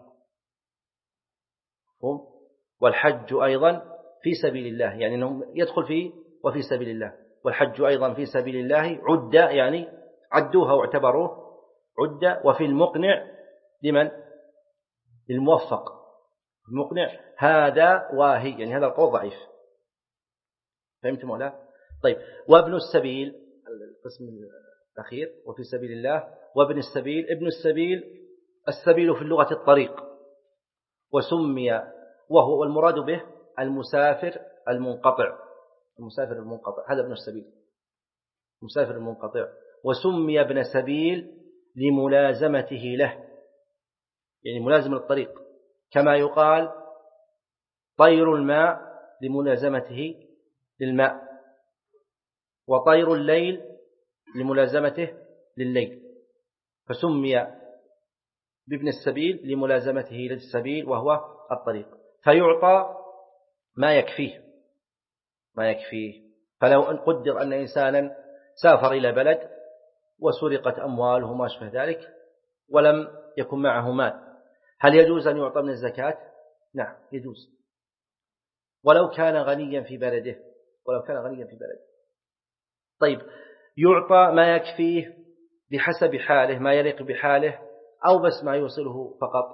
والحج أيضا في سبيل الله، يعني أنه يدخل فيه وفي سبيل الله. والحج أيضا في سبيل الله عد، يعني عدوها واعتبروه عد. وفي المقنع لمن؟ للموفق، المقنع هذا واهي، يعني هذا القول ضعيف. فهمتم ولا؟ طيب، وابن السبيل القسم الأخير وفي سبيل الله. وابن السبيل، ابن السبيل السبيل في اللغة الطريق، وسمي وهو المراد به المسافر المنقطع، المسافر المنقطع هذا ابن السبيل، مسافر المنقطع. وسمي ابن سبيل لملازمته له، يعني ملازم الطريق، كما يقال طير الماء لملازمته للماء، وطير الليل لملازمته لليل. فسمي بابن السبيل لملازمته للسبيل وهو الطريق، فيعطى ما يكفيه، ما يكفيه. فلو أن قدر أن إنسانا سافر إلى بلد وسرقت أمواله وما شابه ذلك ولم يكن معه مال، هل يجوز أن يعطى من الزكاة؟ نعم يجوز، ولو كان غنيا في بلده، ولو كان غنيا في بلده. طيب، يعطى ما يكفيه بحسب حاله، ما يليق بحاله، أو بس ما يوصله فقط؟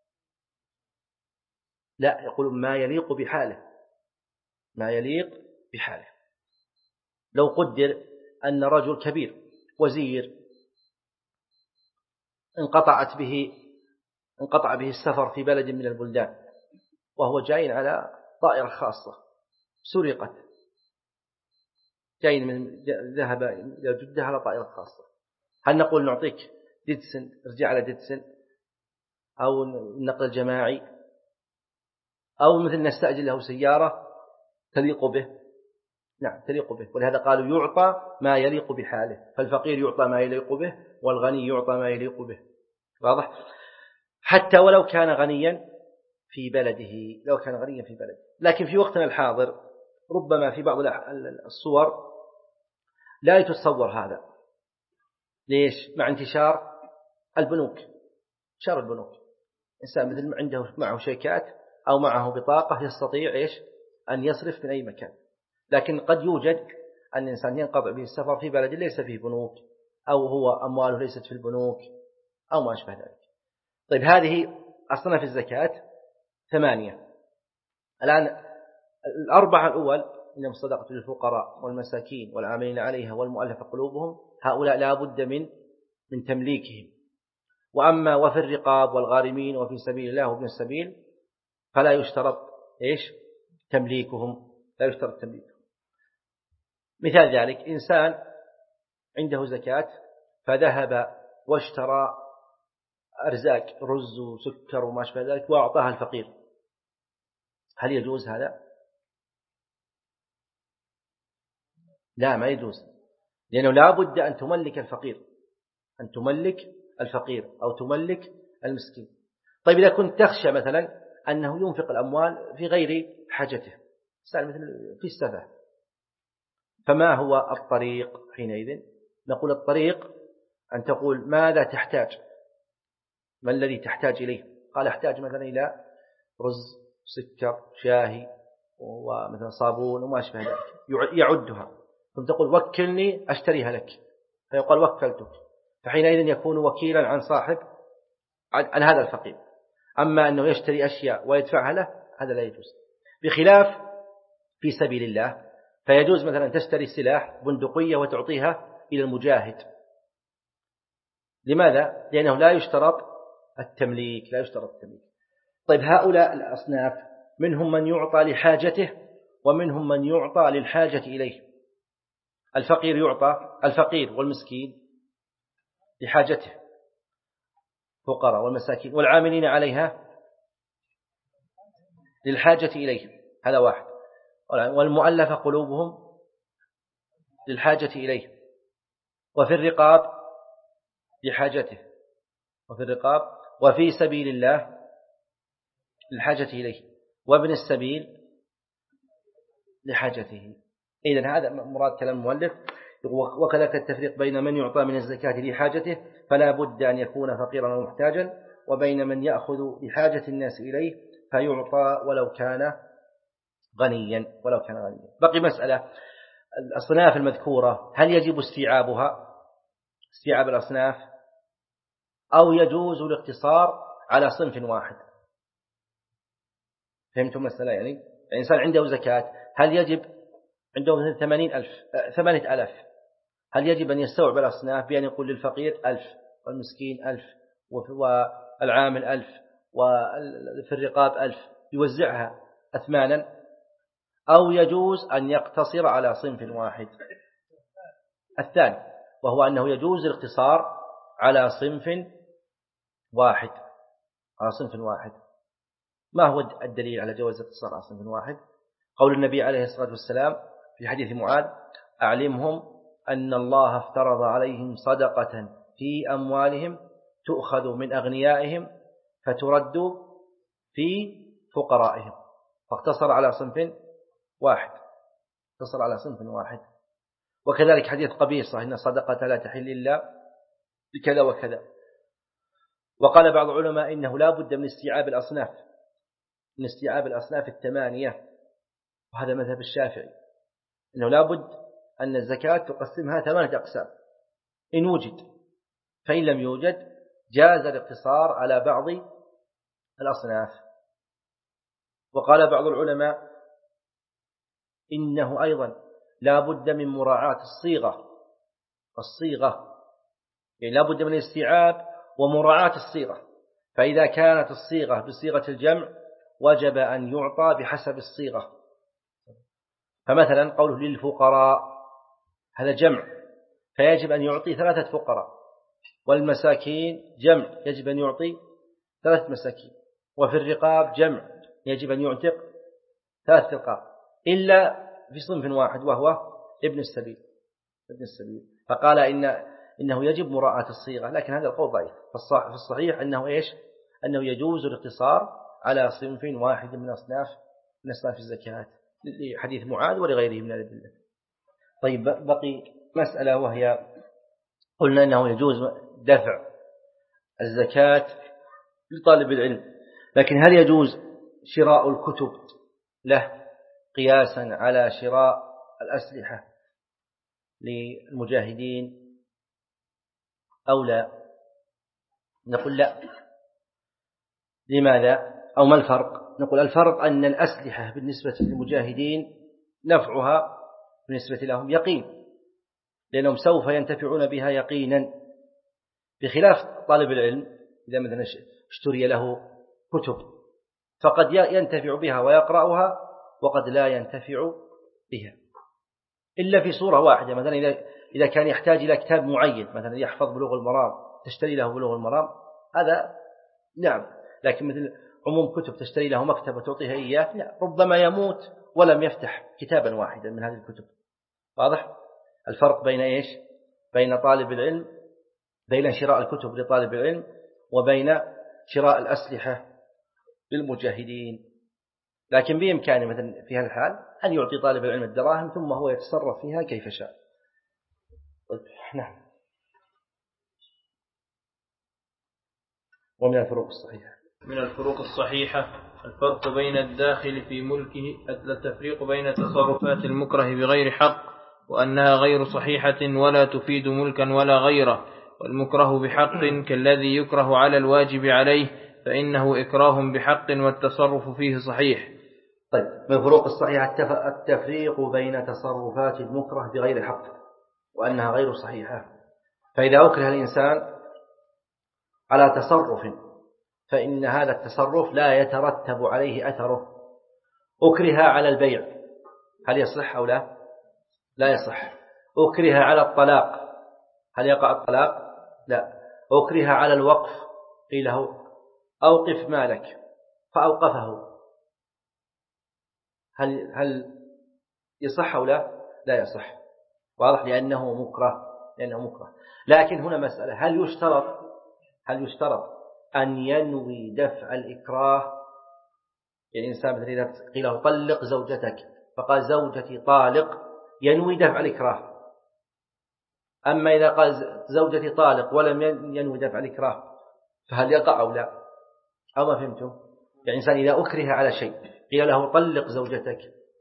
لا، يقول ما يليق بحاله، ما يليق بحاله. لو قدر أن رجل كبير وزير انقطعت به انقطع به السفر في بلد من البلدان، وهو جاي على طائرة خاصة سرقت، جاي من ذهب إلى جدة على طائرة خاصة، هل نقول نعطيك ديدسن ارجع على ديدسن، أو النقل الجماعي، أو مثل نستأجر له سيارة تليق به؟ نعم تليق به. ولهذا قالوا يعطى ما يليق بحاله، فالفقير يعطى ما يليق به، والغني يعطى ما يليق به. واضح؟ حتى ولو كان غنيا في بلده، لو كان غنيا في بلده. لكن في وقتنا الحاضر ربما في بعض الصور لا يتصور هذا. ليش؟ مع انتشار البنوك، انتشار البنوك، إنسان مثل عنده معه شيكات أو معه بطاقة يستطيع إيش؟ أن يصرف من أي مكان. لكن قد يوجد أن الإنسان ينقطع به السفر في بلد ليس فيه بنوك، أو هو أمواله ليست في البنوك أو ما أشبه ذلك. طيب هذه أصناف الزكاة ثمانية. الآن الأربعة الأول إنهم الصدقة للفقراء والمساكين والعاملين عليها والمؤلفة قلوبهم، هؤلاء لا بد من من تمليكهم. وأما وفي الرقاب والغارمين وفي سبيل الله وابن السبيل فلا يشترط إيش تمليكهم، لا يشترط تمليكهم. مثال ذلك إنسان عنده زكاة فذهب واشترى أرزاق رز وسكر وما أشبه ذلك وأعطاها الفقير، هل يجوز هذا؟ لا، ما يجوز، لأنه لا بد أن تملك الفقير، أن تملك الفقير أو تملك المسكين. طيب إذا كنت تخشى مثلا أنه ينفق الأموال في غير حاجته، مثل في السفة، فما هو الطريق حينئذ؟ نقول الطريق أن تقول ماذا تحتاج، ما الذي تحتاج إليه؟ قال أحتاج مثلا إلى رز سكر شاهي ومثلا صابون وما أشبه ذلك، يعدها، ثم تقول وكلني أشتريها لك، فيقال وكلتك، فحينئذ يكون وكيلا عن صاحب عن هذا الفقير. أما أنه يشتري أشياء ويدفعها له هذا لا يجوز. بخلاف في سبيل الله فيجوز مثلا تشتري سلاح بندقية وتعطيها إلى المجاهد. لماذا؟ لأنه لا يشترط التمليك، لا يشترط التمليك. طيب هؤلاء الأصناف منهم من يعطى لحاجته ومنهم من يعطى للحاجة إليه. الفقير يعطى، الفقير والمسكين لحاجته، فقراء والمساكين، والعاملين عليها للحاجة إليه، هذا واحد، والمؤلفة قلوبهم للحاجة إليه، وفي الرقاب لحاجته، وفي الرقاب وفي سبيل الله للحاجة إليه، وابن السبيل لحاجته. إذن هذا مراد كلام المؤلف. وكذلك التفريق بين من يعطى من الزكاة لحاجته فلا بد أن يكون فقيرا ومحتاجا، وبين من يأخذ لحاجة الناس إليه فيعطى ولو كان غنيا ولو كان غنيا. بقي مسألة الأصناف المذكورة، هل يجب استيعابها، استيعاب الأصناف، أو يجوز الاقتصار على صنف واحد؟ فهمتم مسألة؟ يعني الإنسان عنده زكاة، هل يجب عنده ثمانين ألف ثمانية ألاف، هل يجب أن يستوعب الأصناف بأن يقول للفقير ألف والمسكين ألف والعامل ألف وفي الرقاب ألف يوزعها أثمانا، أو يجوز أن يقتصر على صنف واحد؟ الثاني، وهو أنه يجوز الاقتصار على صنف واحد، على صنف واحد. ما هو الدليل على جواز الاقتصار على صنف واحد؟ قول النبي عليه الصلاة والسلام في حديث معاذ: أعلمهم أن الله افترض عليهم صدقة في أموالهم تؤخذ من أغنيائهم فترد في فقرائهم، فاقتصر على صنف واحد، اقتصر على صنف واحد. وكذلك حديث قبيصة: إن الصدقة لا تحل إلا بكذا وكذا. وقال بعض العلماء إنه لا بد من استيعاب الأصناف، من استيعاب الأصناف الثمانية، وهذا مذهب الشافعي، إنه لا بد أن الزكاة تقسمها ثمانية أقسام إن وجد، فإن لم يوجد جاز الاقتصار على بعض الأصناف. وقال بعض العلماء إنه أيضا لا بد من مراعاة الصيغة، الصيغة يعني لا بد من الاستيعاب ومراعاة الصيغة، فإذا كانت الصيغة بصيغة الجمع وجب أن يعطى بحسب الصيغة. فمثلا قوله للفقراء هذا جمع، فيجب أن يعطي ثلاثة فقراء، والمساكين جمع يجب أن يعطي ثلاثة مساكين، وفي الرقاب جمع يجب أن يعتق ثلاثة رقاب، إلا في صنف واحد وهو ابن السبيل، ابن السبيل. فقال إن إنه يجب مراعاة الصيغة، لكن هذا القول ضعيف. في الصحيح أنه إيش؟ أنه يجوز الاقتصار على صنف واحد من أصناف من أصناف الزكاة، لحديث معاذ ولغيره من الأدلة. طيب بقي مسألة، وهي قلنا أنه يجوز دفع الزكاة لطالب العلم، لكن هل يجوز شراء الكتب له قياسا على شراء الأسلحة للمجاهدين أو لا؟ نقول لا. لماذا؟ أو ما الفرق؟ نقول الفرق أن الأسلحة بالنسبة للمجاهدين نفعها بالنسبة لهم يقين، لأنهم سوف ينتفعون بها يقينا، بخلاف طالب العلم إذا مثلا اشتري له كتب فقد ينتفع بها ويقرأها وقد لا ينتفع بها إلا في صورة واحدة. مثلا إذا كان يحتاج إلى كتاب معين، مثلا يحفظ بلوغ المرام تشتري له بلوغ المرام، هذا نعم. لكن مثل عموم كتب تشتري له مكتب وتعطيها إياه، لا، ربما يموت ولم يفتح كتابا واحدا من هذه الكتب. واضح الفرق بين إيش؟ بين طالب العلم، بين شراء الكتب لطالب العلم وبين شراء الأسلحة للمجاهدين. لكن بإمكانه مثلا في هذا الحال أن يعطي طالب العلم الدراهم ثم هو يتصرف فيها كيف شاء. نعم. ومن الفروق الصحيحة من الفروق الصحيحة الفرق بين الداخل في ملكه، التفريق بين تصرفات المكره بغير حق وأنها غير صحيحة ولا تفيد ملكا ولا غيره، والمكره بحق كالذي يكره على الواجب عليه فإنه إكراه بحق والتصرف فيه صحيح. طيب، من الفروق الصحيحة التفريق بين تصرفات المكره بغير حق وأنها غير صحيحة. فإذا أكره الإنسان على تصرف فإن هذا التصرف لا يترتب عليه أثره. أكره على البيع، هل يصح أو لا؟ لا يصح. أكره على الطلاق، هل يقع الطلاق؟ لا. أكره على الوقف، قيل له أوقف مالك فأوقفه، هل هل يصح أو لا؟ لا يصح. واضح، لأنه مكره، لأنه مكره. لكن هنا مسألة، هل يشترط هل يشترط أن ينوي دفع الإكراه؟ يعني الإنسان مثل إذا قيل له طلق زوجتك فقال زوجتي طالق، ينوي دفع الإكراه. أما إذا قال زوجتي طالق ولم ينوي دفع الإكراه فهل يقع أو لا؟ أو ما فهمتم؟ يعني الإنسان إذا أكره على شيء قيل له طلق زوجتك،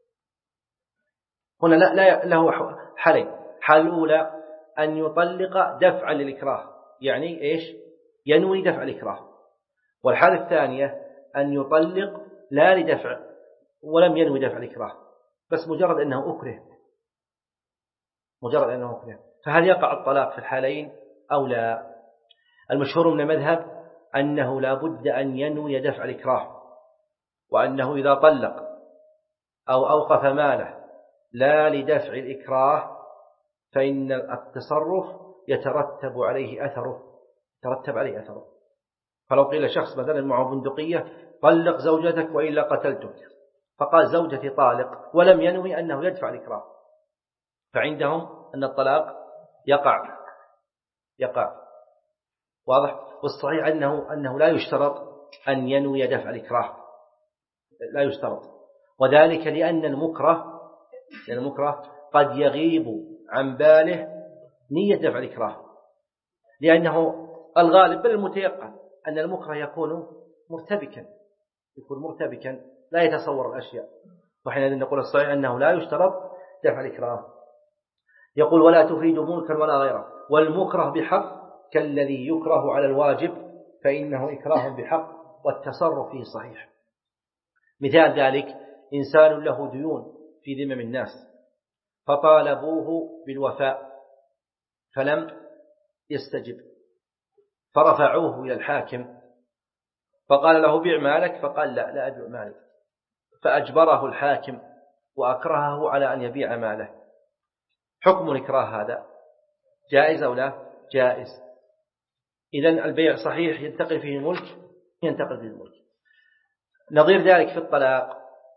هنا لا, لا له حالين. حال الأولى أن يطلق دفعا للإكراه، يعني إيش؟ ينوي دفع الإكراه. والحالة الثانية أن يطلق لا لدفع ولم ينوي دفع الإكراه، بس مجرد أنه أكره، مجرد أنه أكره. فهل يقع الطلاق في الحالين أو لا؟ المشهور من المذهب أنه لا بد أن ينوي دفع الإكراه، وأنه إذا طلق أو أوقف ماله لا لدفع الإكراه فإن التصرف يترتب عليه أثره، يترتب عليه أثره. فلو قيل شخص مثلا معه بندقية طلق زوجتك وإلا قتلتك، فقال زوجتي طالق ولم ينوي أنه يدفع الإكراه، فعندهم أن الطلاق يقع يقع واضح. والصحيح أنه أنه لا يشترط أن ينوي دفع الإكراه، لا يشترط. وذلك لأن المكره لأن المكره قد يغيب عن باله نية دفع الإكراه، لأنه الغالب بل المتيقن أن المكره يكون مرتبكا يكون مرتبكا لا يتصور الأشياء. وحينئذ نقول الصحيح أنه لا يشترط دفع الإكراه. يقول ولا تفيد ملكا ولا غيره، والمكره بحق كالذي يكره على الواجب فإنه إكراه بحق والتصرف فيه صحيح. مثال ذلك إنسان له ديون في ذمم الناس فطالبوه بالوفاء فلم يستجب، فرفعوه إلى الحاكم فقال له بيع مالك، فقال لا لا أبيع مالك، فأجبره الحاكم وأكرهه على أن يبيع ماله. حكم الإكراه هذا جائز أو لا؟ جائز. إذن البيع صحيح، ينتقل فيه الملك ينتقل فيه الملك. نظير ذلك في الطلاق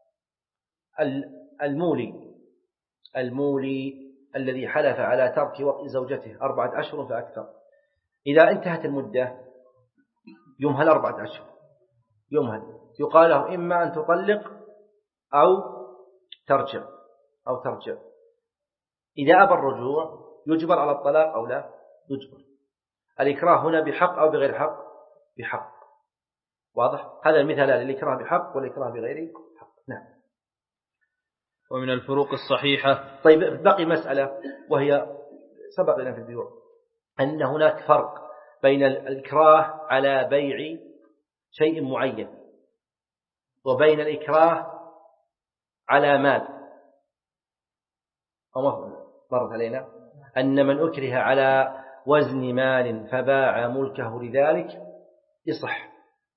المولي المولي الذي حلف على ترك وطء زوجته أربعة أشهر فأكثر، إذا انتهت المدة يمهل أربعة أشهر، يمهل يقال له إما أن تطلق أو ترجع أو ترجع. إذا أبى الرجوع يجبر على الطلاق أو لا يجبر. الإكراه هنا بحق أو بغير حق؟ بحق. واضح؟ هذا المثال للإكراه بحق والإكراه بغير حق. نعم. ومن الفروق الصحيحة. طيب بقي مسألة وهي سبق لنا في البيوع أن هناك فرق بين الإكراه على بيع شيء معين وبين الإكراه على مال. مرت علينا أن من أكره على وزن مال فباع ملكه لذلك يصح.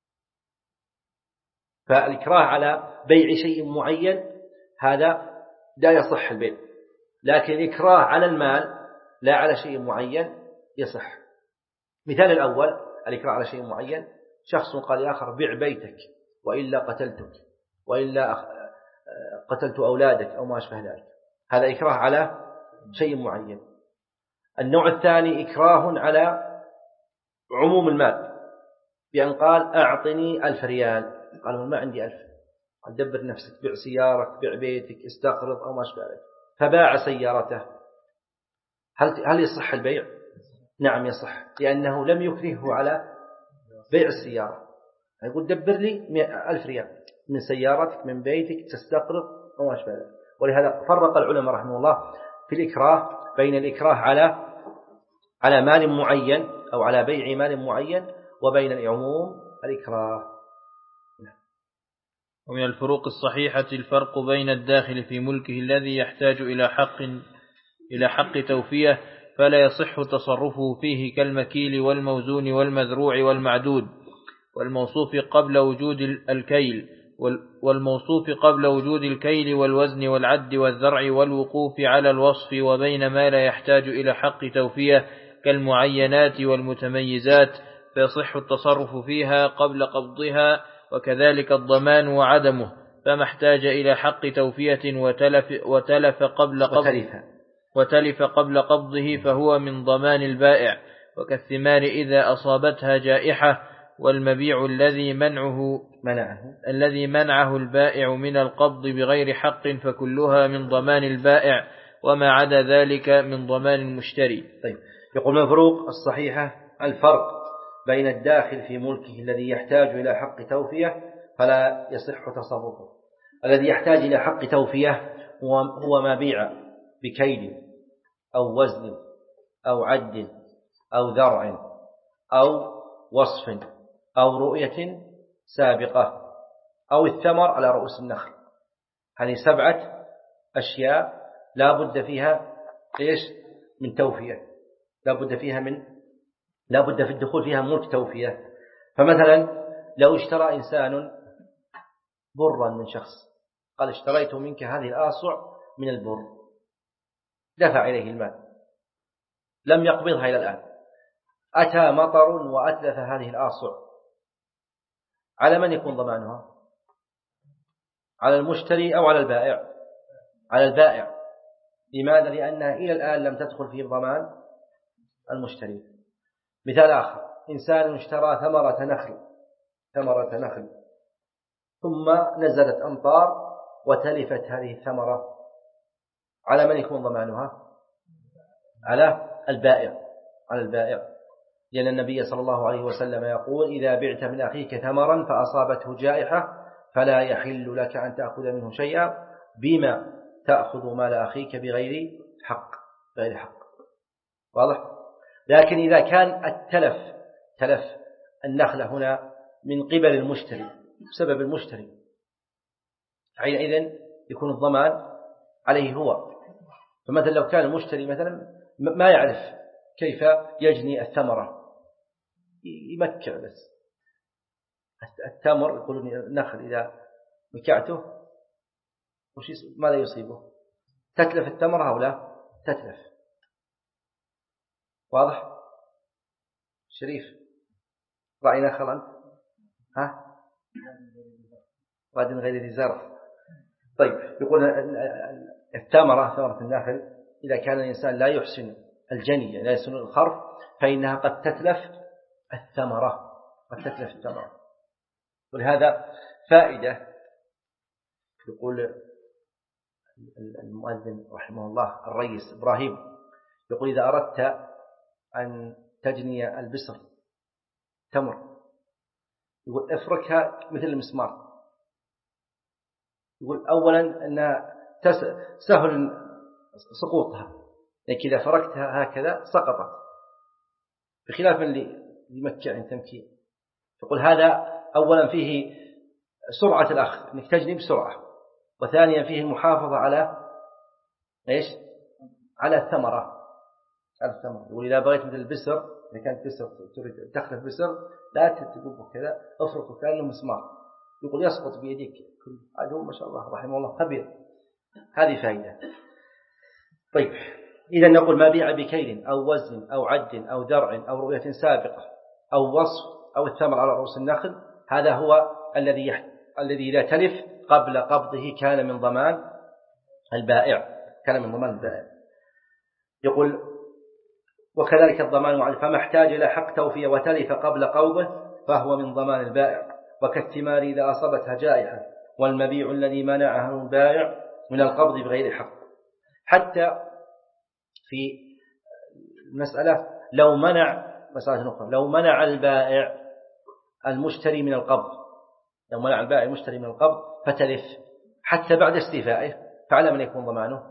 فالإكراه على بيع شيء معين هذا لا يصح البيع، لكن الإكراه على المال لا على شيء معين يصح. مثال الأول الإكراه على شيء معين، شخص قال لآخر بيع بيتك وإلا قتلتك وإلا قتلت أولادك أو ما أشبه ذلك، هذا إكراه على شيء معين. النوع الثاني إكراه على عموم المال، بأن قال أعطني ألف ريال، قالوا ما عندي ألف، قال دبر نفسك، بيع سيارك، بيع بيتك، استقرض أو ما أشبه ذلك، فباع سيارته. هل هل يصح البيع؟ نعم يصح، لأنه لم يكرهه على بيع السيارة. يقول دبر لي ألف ريال من سيارتك من بيتك تستقرض أو ما أشبه ذلك. ولهذا فرق العلماء رحمه الله في الإكراه بين الإكراه على على مال معين أو على بيع مال معين وبين العموم الإكراه. ومن الفروق الصحيحة الفرق بين الداخل في ملكه الذي يحتاج إلى حق إلى حق توفية فلا يصح تصرفه فيه كالمكيل والموزون والمذروع والمعدود والموصوف قبل وجود الكيل والموصوف قبل وجود الكيل والوزن والعد والذرع والوقوف على الوصف، وبين ما لا يحتاج إلى حق توفية كالمعينات والمتميزات فيصح التصرف فيها قبل قبضها، وكذلك الضمان وعدمه، فما احتاج إلى حق توفية وتلف, وتلف قبل قبضه وتلف قبل قبضه فهو من ضمان البائع، وكالثمار إذا أصابتها جائحة، والمبيع الذي منعه منعه الذي منعه البائع من القبض بغير حق فكلها من ضمان البائع، وما عدا ذلك من ضمان المشتري. طيب يقول من الفروق الصحيحة الفرق بين الداخل في ملكه الذي يحتاج إلى حق توفية فلا يصح تصرفه. الذي يحتاج إلى حق توفية هو ما بيع بكيل أو وزن أو عد أو ذرع أو وصف أو رؤية سابقة أو الثمر على رؤوس النخل. هذه سبعة أشياء لا بد فيها إيش من توفية، لا بد فيها من لا بد في الدخول فيها ملك توفية. فمثلا لو اشترى إنسان برا من شخص، قال اشتريت منك هذه الآصع من البر، دفع إليه المال لم يقبضها إلى الآن، أتى مطر وأتلف هذه الآصع، على من يكون ضمانها؟ على المشتري أو على البائع؟ على البائع. لماذا؟ لأنها إلى الآن لم تدخل في ضمان المشتري. مثال آخر، إنسان اشترى ثمرة نخل ثمرة نخل ثم نزلت أمطار وتلفت هذه الثمرة، على من يكون ضمانها؟ على البائع على البائع لأن النبي صلى الله عليه وسلم يقول إذا بعت من أخيك ثمرا فأصابته جائحة فلا يحل لك أن تأخذ منه شيئا بما تأخذ مال أخيك بغير حق بغير حق. واضح؟ لكن إذا كان التلف تلف النخلة هنا من قبل المشتري بسبب المشتري، حينئذ يكون الضمان عليه هو. فمثلا لو كان المشتري مثلا ما يعرف كيف يجني الثمرة، يمكع بس التمر، يقولون النخل إذا مكعته ماذا يصيبه؟ تتلف التمر أو لا تتلف. واضح؟ شريف رأي نخل أنت؟ ها؟ وادن غير ذي زرع. طيب يقول الثمرة ثمرة النخل إذا كان الإنسان لا يحسن الجني لا يحسن الخرف فإنها قد تتلف الثمرة قد تتلف الثمرة. ولهذا فائدة يقول المؤذن رحمه الله الرئيس إبراهيم، يقول إذا أردت أن تجني البسر تمر، يقول افركها مثل المسمار. يقول أولا أنها سهل سقوطها، لكن إذا فركتها هكذا سقطت، بخلاف اللي يمكن عن تمكين. يقول هذا أولا فيه سرعة الأخذ، أنك تجني بسرعة، وثانيا فيه المحافظة على إيش؟ على الثمرة، على الثمرة. يقول إذا بغيت مثل البسر، إذا كانت بسر تريد تخلف بسر، لا تتقبه كذا، افرقه كأنه مسمار، يقول يسقط بيديك. هذا هو ما شاء الله رحمه الله خبير. هذه فائدة. طيب، إذا نقول ما بيع بكيل أو وزن أو عد أو درع أو رؤية سابقة أو وصف أو الثمر على رؤوس النخل، هذا هو الذي يحت... الذي إذا تلف قبل قبضه كان من ضمان البائع، كان من ضمان البائع. يقول وكذلك الضمان معلف، فما احتاج إلى حق توفية وتلف قبل قبضه فهو من ضمان البائع. وكالثمار إذا أصابتها جائحة، والمبيع الذي منعه البائع من القبض بغير حق. حتى في المسألة لو منع مسألة أخرى، لو منع البائع المشتري من القبض، لو منع البائع المشتري من القبض فتلف حتى بعد استيفائه، فعلى من يكون ضمانه؟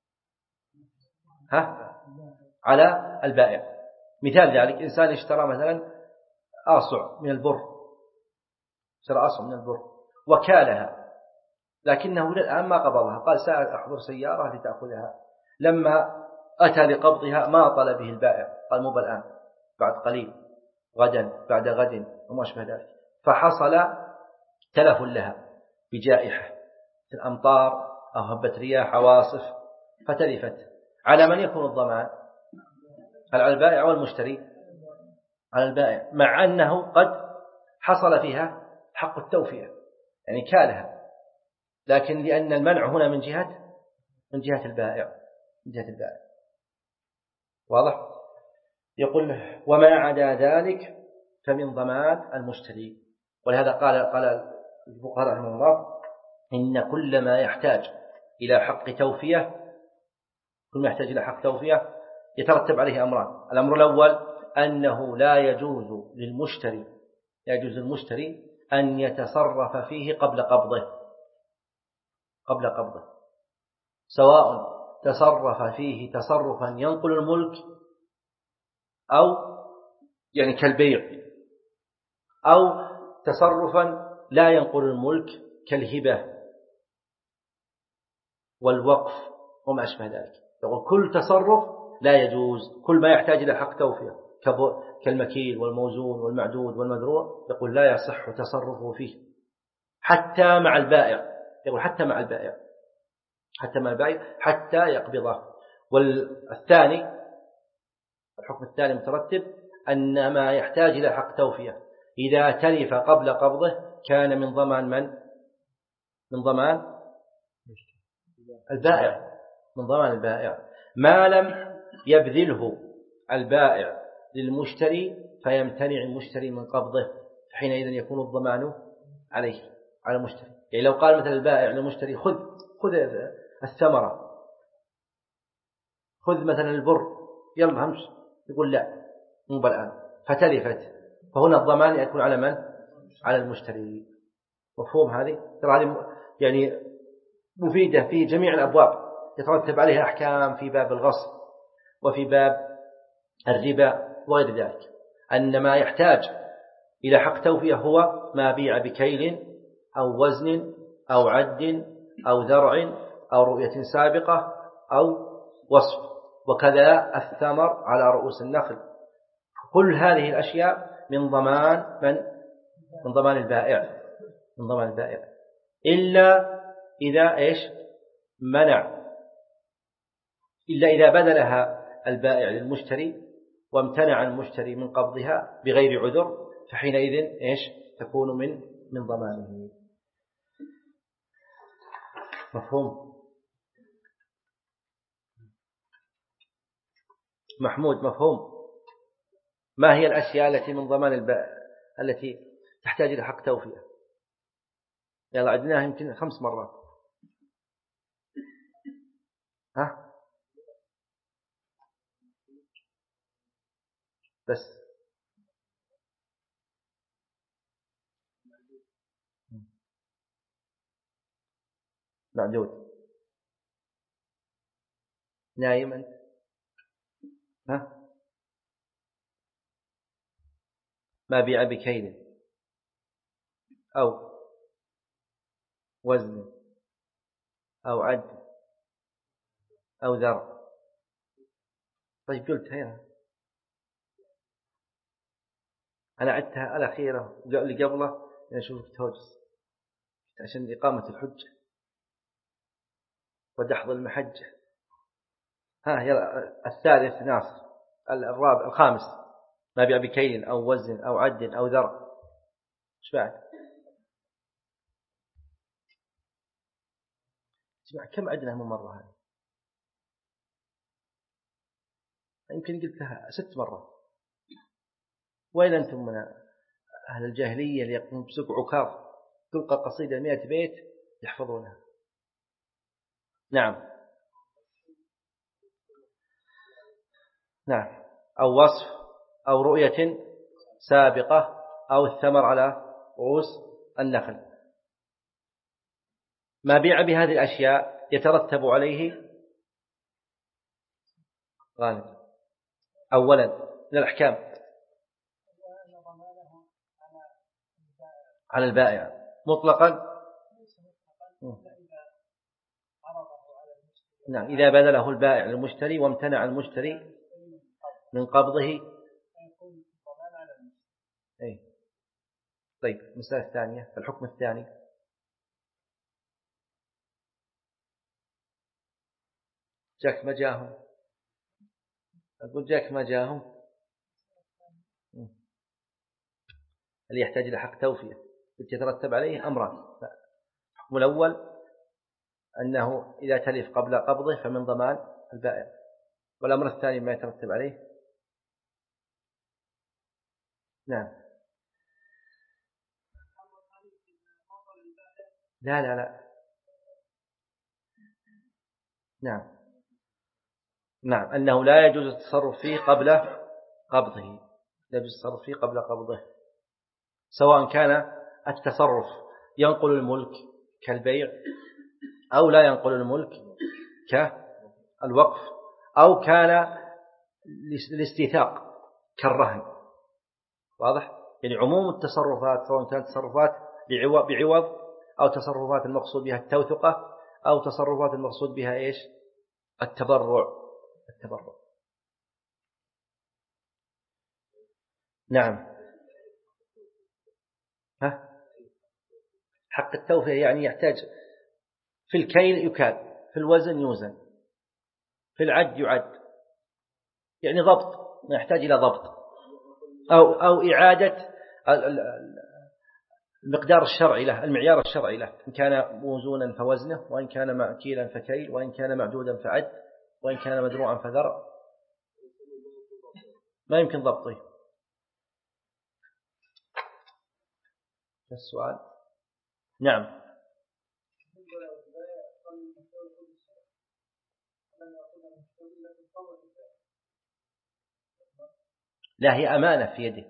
ها؟ على البائع. مثال ذلك إنسان اشترى مثلا آصع من البر، اشترى آصع من البر وكالها، لكنه الآن ما قبضها، قال سأحضر سيارة لتأخذها. لما أتى لقبضها ما طلب به البائع، قال مو بالآن، بعد قليل، غدا، بعد غد، وما أشبه ذلك. فحصل تلف لها بجائحة الأمطار أو هبت رياح عواصف فتلفت، على من يكون الضمان؟ على البائع والمشتري؟ على البائع، مع أنه قد حصل فيها حق التوفية، يعني كالها، لكن لأن المنع هنا من جهة من جهة البائع، من جهة البائع. واضح؟ يقول وما عدا ذلك فمن ضمان المشتري. ولهذا قال قال الفقهاء رحمه الله إن كل ما يحتاج إلى حق توفية، كل ما يحتاج إلى حق توفية يترتب عليه أمران. الأمر الأول أنه لا يجوز للمشتري يجوز للمشتري أن يتصرف فيه قبل قبضه، قبل قبضه، سواء تصرف فيه تصرفا ينقل الملك، أو يعني كالبيع، أو تصرفا لا ينقل الملك كالهبة والوقف وما أشبه ذلك. يقول كل تصرف لا يجوز، كل ما يحتاج إلى حق توفية كالمكيل والموزون والمعدود والمذروع، يقول لا يصح تصرفه فيه حتى مع البائع. يقول حتى مع البائع، حتى مع البائع حتى يقبضه. والثاني، الحكم الثاني مترتب أن ما يحتاج إلى حق توفية إذا تلف قبل قبضه كان من ضمان من؟ من ضمان البائع، من ضمان البائع، ما لم يبذله البائع للمشتري فيمتنع المشتري من قبضه، حينئذ يكون الضمان عليه، على المشتري. يعني لو قال مثل البائع للمشتري خذ خذ الثمرة، خذ مثلا البر، يلا همش، يقول لا مو بالآن، فتلفت، فهنا الضمان يكون على من؟ على المشتري. مفهوم هذه؟ ترى يعني مفيدة في جميع الأبواب، يترتب عليها أحكام في باب الغصب وفي باب الربا وغير ذلك. أن ما يحتاج إلى حق توفية هو ما بيع بكيل أو وزن أو عد أو ذرع أو رؤية سابقة أو وصف، وكذا الثمر على رؤوس النخل. كل هذه الأشياء من ضمان من؟ من ضمان البائع، من ضمان البائع، إلا إذا إيش منع، إلا إذا بذلها البائع للمشتري وامتنع المشتري من قبضها بغير عذر، فحينئذ إيش تكون من من ضمانه. مفهوم؟ محمود مفهوم؟ ما هي الأشياء التي من ضمان البائع التي تحتاج إلى حق توفية؟ يلا عدناها يمكن خمس مرات. ها بس معدود. نايم أنت؟ ها؟ ما بيع بكيل أو وزن أو عد أو ذر. طيب قلت هنا أنا عدتها الأخيرة اللي قبله أنا أشوف توجس عشان إقامة الحجة ودحض المحجة. ها يلا الثالث ناصر. الرابع الخامس ما بيع بكيل أو وزن أو عد أو ذر. إيش بعد؟ اسمع كم عدنا من مرة هذه؟ يمكن قلتها ست مرات. وين أنتم من أهل الجاهلية اللي يقومون بسوق عكاظ تلقى قصيدة مئة بيت يحفظونها؟ نعم نعم. أو وصف أو رؤية سابقة أو الثمر على رؤوس النخل. ما بيع بهذه الأشياء يترتب عليه غالبا أولا من الأحكام على البائع مطلقا. نعم إذا بذله البائع للمشتري وامتنع المشتري من قبضه. أي. طيب المسألة الثانية الحكم الثاني جاك ما جاهم. أقول جاك ما جاهم اللي يحتاج إلى حق توفية يترتب عليه أمران. الحكم الأول أنه إذا تلف قبل قبضه فمن ضمان البائع. والأمر الثاني ما يترتب عليه. نعم لا لا لا نعم نعم أنه لا يجوز التصرف فيه قبل قبضه. لا يجوز التصرف فيه قبل قبضه سواء كان التصرف ينقل الملك كالبيع أو لا ينقل الملك كالوقف أو كان الاستيثاق كالرهن. واضح؟ يعني عموم التصرفات سواء كانت تصرفات بعوض أو تصرفات المقصود بها التوثقة أو تصرفات المقصود بها إيش؟ التبرع. التبرع نعم. ها؟ حق التوفية يعني يحتاج في الكيل يكال في الوزن يوزن في العد يعد يعني ضبط ما يحتاج إلى ضبط أو, أو إعادة المقدار الشرعي له المعيار الشرعي له إن كان موزونا فوزنه وإن كان معكيلا فكيل وإن كان معدودا فعد وإن كان مدروعا فذرع ما يمكن ضبطه. السؤال نعم لا هي أمانة في يده.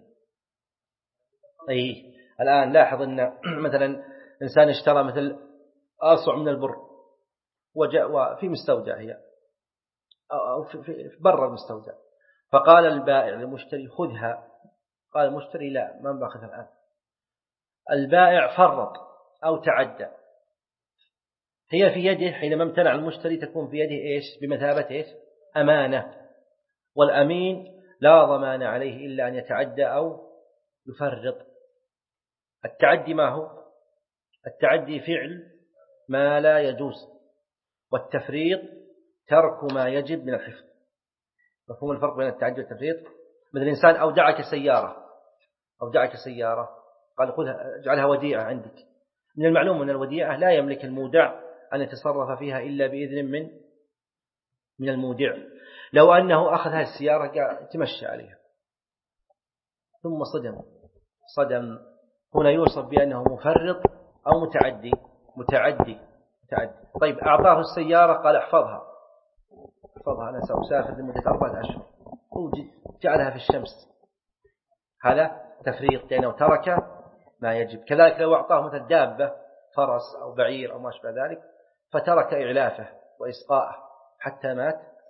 أي الآن لاحظ أن مثلا إنسان اشترى مثل أصع من البر وجاء وفي مستودع هي أو في برا المستودع فقال البائع للمشتري خذها. قال المشتري لا ما باخذها الآن. البائع فرط أو تعدى هي في يده حينما امتنع المشتري تكون في يده إيش بمثابة إيش أمانة. والأمين لا ضمان عليه إلا أن يتعدى أو يفرط. التعدي ما هو؟ التعدي فعل ما لا يجوز والتفريط ترك ما يجب من الحفظ. مفهوم الفرق بين التعدي والتفريط؟ مثل إنسان أودعك سيارة أودعك سيارة قال خذها اجعلها وديعة عندك. من المعلوم أن الوديعة لا يملك المودع أن يتصرف فيها إلا بإذن من من المودع. لو أنه أخذ هذه السيارة قاعد يتمشى عليها ثم صدم صدم هنا يوصف بأنه مفرط أو متعدي متعدي متعدي. طيب أعطاه السيارة قال احفظها احفظها أنا سأسافر لمدة أربعة أشهر وجعلها في الشمس. هذا تفريط لأنه ترك ما يجب. كذلك لو أعطاه مثل دابة فرس أو بعير أو ما شابه ذلك فترك إعلافه وإسقاءه حتى مات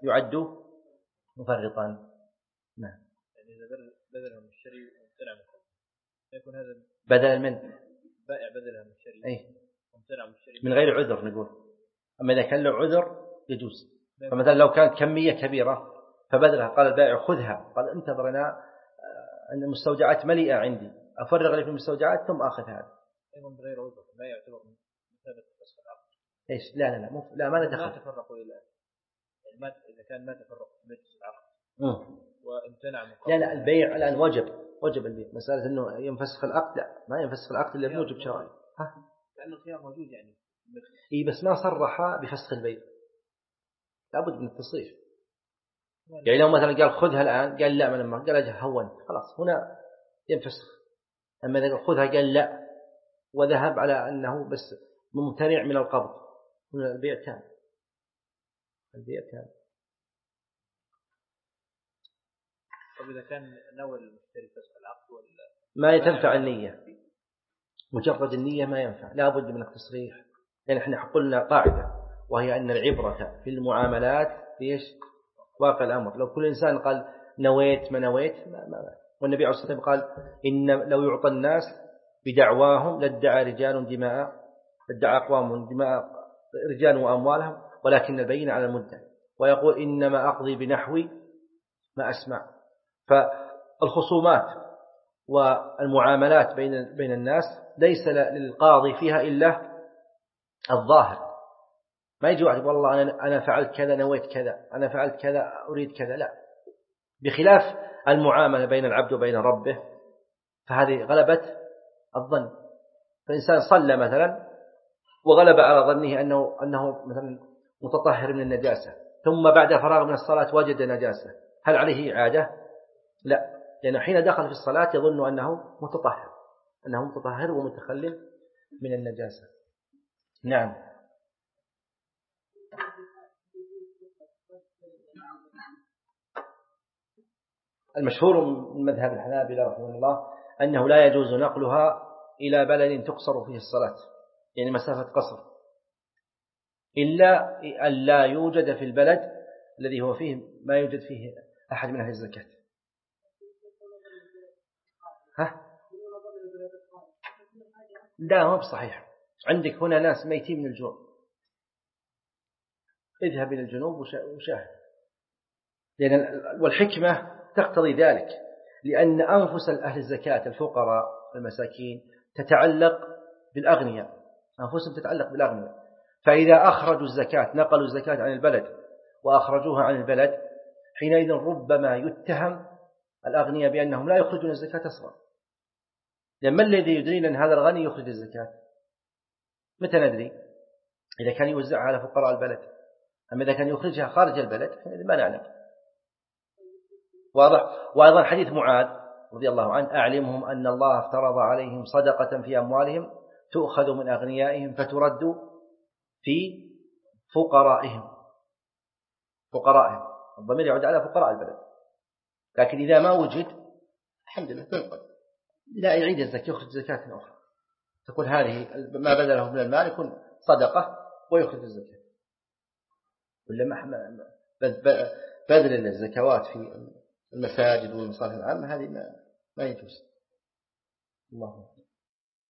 يعد مفرطا. نعم. يعني إذا بدل من الشري وامتنع منه يكون هذا بدل من بائع بدلها من الشري أي وامتنع من الشري من غير عذر نقول. أما إذا كان له عذر يجوز. فمثلا لو كانت كمية كبيرة فبدلها قال البائع خذها، قال انتظر أنا أن المستودعات مليئة عندي أفرغ لي في المستودعات ثم أخذ هذا. أيضا بغير عذر لا يعتبر مثابة فسخ العقد. إيش؟ لا لا لا مف... لا ما ندخل. ما تفرقوا إلى يعني ما إذا كان ما تفرقوا في مجلس العقد م. وامتنع من لا لا البيع الآن وجب وجب البيع. مسألة إنه ينفسخ العقد لا ما ينفسخ العقد إلا بموجب شرعي. ها لأنه الخيار موجود يعني. إيه بس ما صرح بفسخ البيع. لابد من التصريح. يعني لو مثلا قال خذها الآن قال لا، لما قال أجل هون خلاص هنا ينفسخ. أما إذا خذها قال لا وذهب على أنه بس ممتنع من القبض هنا البيع كان البيع كان. طب إذا كان نوى المشتري فسخ العقد ولا ما تنفع النية، مجرد النية ما ينفع، لا بد من التصريح. يعني احنا قلنا قاعدة وهي أن العبرة في المعاملات ليش واقع الأمر. لو كل إنسان قال نويت ما نويت ما ما. والنبي عليه الصلاة والسلام قال إن لو يعطى الناس بدعواهم لادعى رجال دماء لادعى أقوام دماء رجال وأموالهم ولكن البين على المدعي، ويقول إنما أقضي بنحوي ما أسمع. فالخصومات والمعاملات بين بين الناس ليس للقاضي فيها إلا الظاهر. ما يجي واحد والله أنا أنا فعلت كذا نويت كذا أنا فعلت كذا أريد كذا، لا. بخلاف المعاملة بين العبد وبين ربه فهذه غلبت الظن. فإنسان صلى مثلا وغلب على ظنه أنه أنه مثلا متطهر من النجاسة ثم بعد فراغ من الصلاة وجد نجاسة، هل عليه إعادة؟ لا، لأنه حين دخل في الصلاة يظن أنه متطهر أنه متطهر ومتخلل من النجاسة. نعم. المشهور من مذهب الحنابلة رحمه الله أنه لا يجوز نقلها إلى بلد تقصر فيه الصلاة، يعني مسافة قصر، إلا أن لا يوجد في البلد الذي هو فيه ما يوجد فيه أحد من أهل الزكاة. ها؟ لا هو بصحيح. عندك هنا ناس ميتين من الجوع، اذهب إلى الجنوب وشاهد. لأن والحكمة تقتضي ذلك، لأن أنفس أهل الزكاة الفقراء المساكين تتعلق بالأغنياء، أنفسهم تتعلق بالأغنياء. فإذا أخرجوا الزكاة نقلوا الزكاة عن البلد وأخرجوها عن البلد حينئذ ربما يتهم الأغنياء بأنهم لا يخرجون الزكاة أصلا. لما الذي يدرين أن هذا الغني يخرج الزكاة؟ متى ندري؟ إذا كان يوزعها على فقراء البلد. أما إذا كان يخرجها خارج البلد ما نعلم. واضح. وأيضا حديث معاذ رضي الله عنه أعلمهم أن الله افترض عليهم صدقة في أموالهم تؤخذ من أغنيائهم فترد في فقرائهم. فقرائهم الضمير يعود على فقراء البلد، لكن إذا ما وجد الحمد لله تنقل لا يعيد الزكاة يخرج زكاة أخرى تكون هذه ما بدله من المال يكون صدقة ويخرج الزكاة. ولا بذل الزكوات في المساجد والمصالح العامة هذه ما يجوز. الله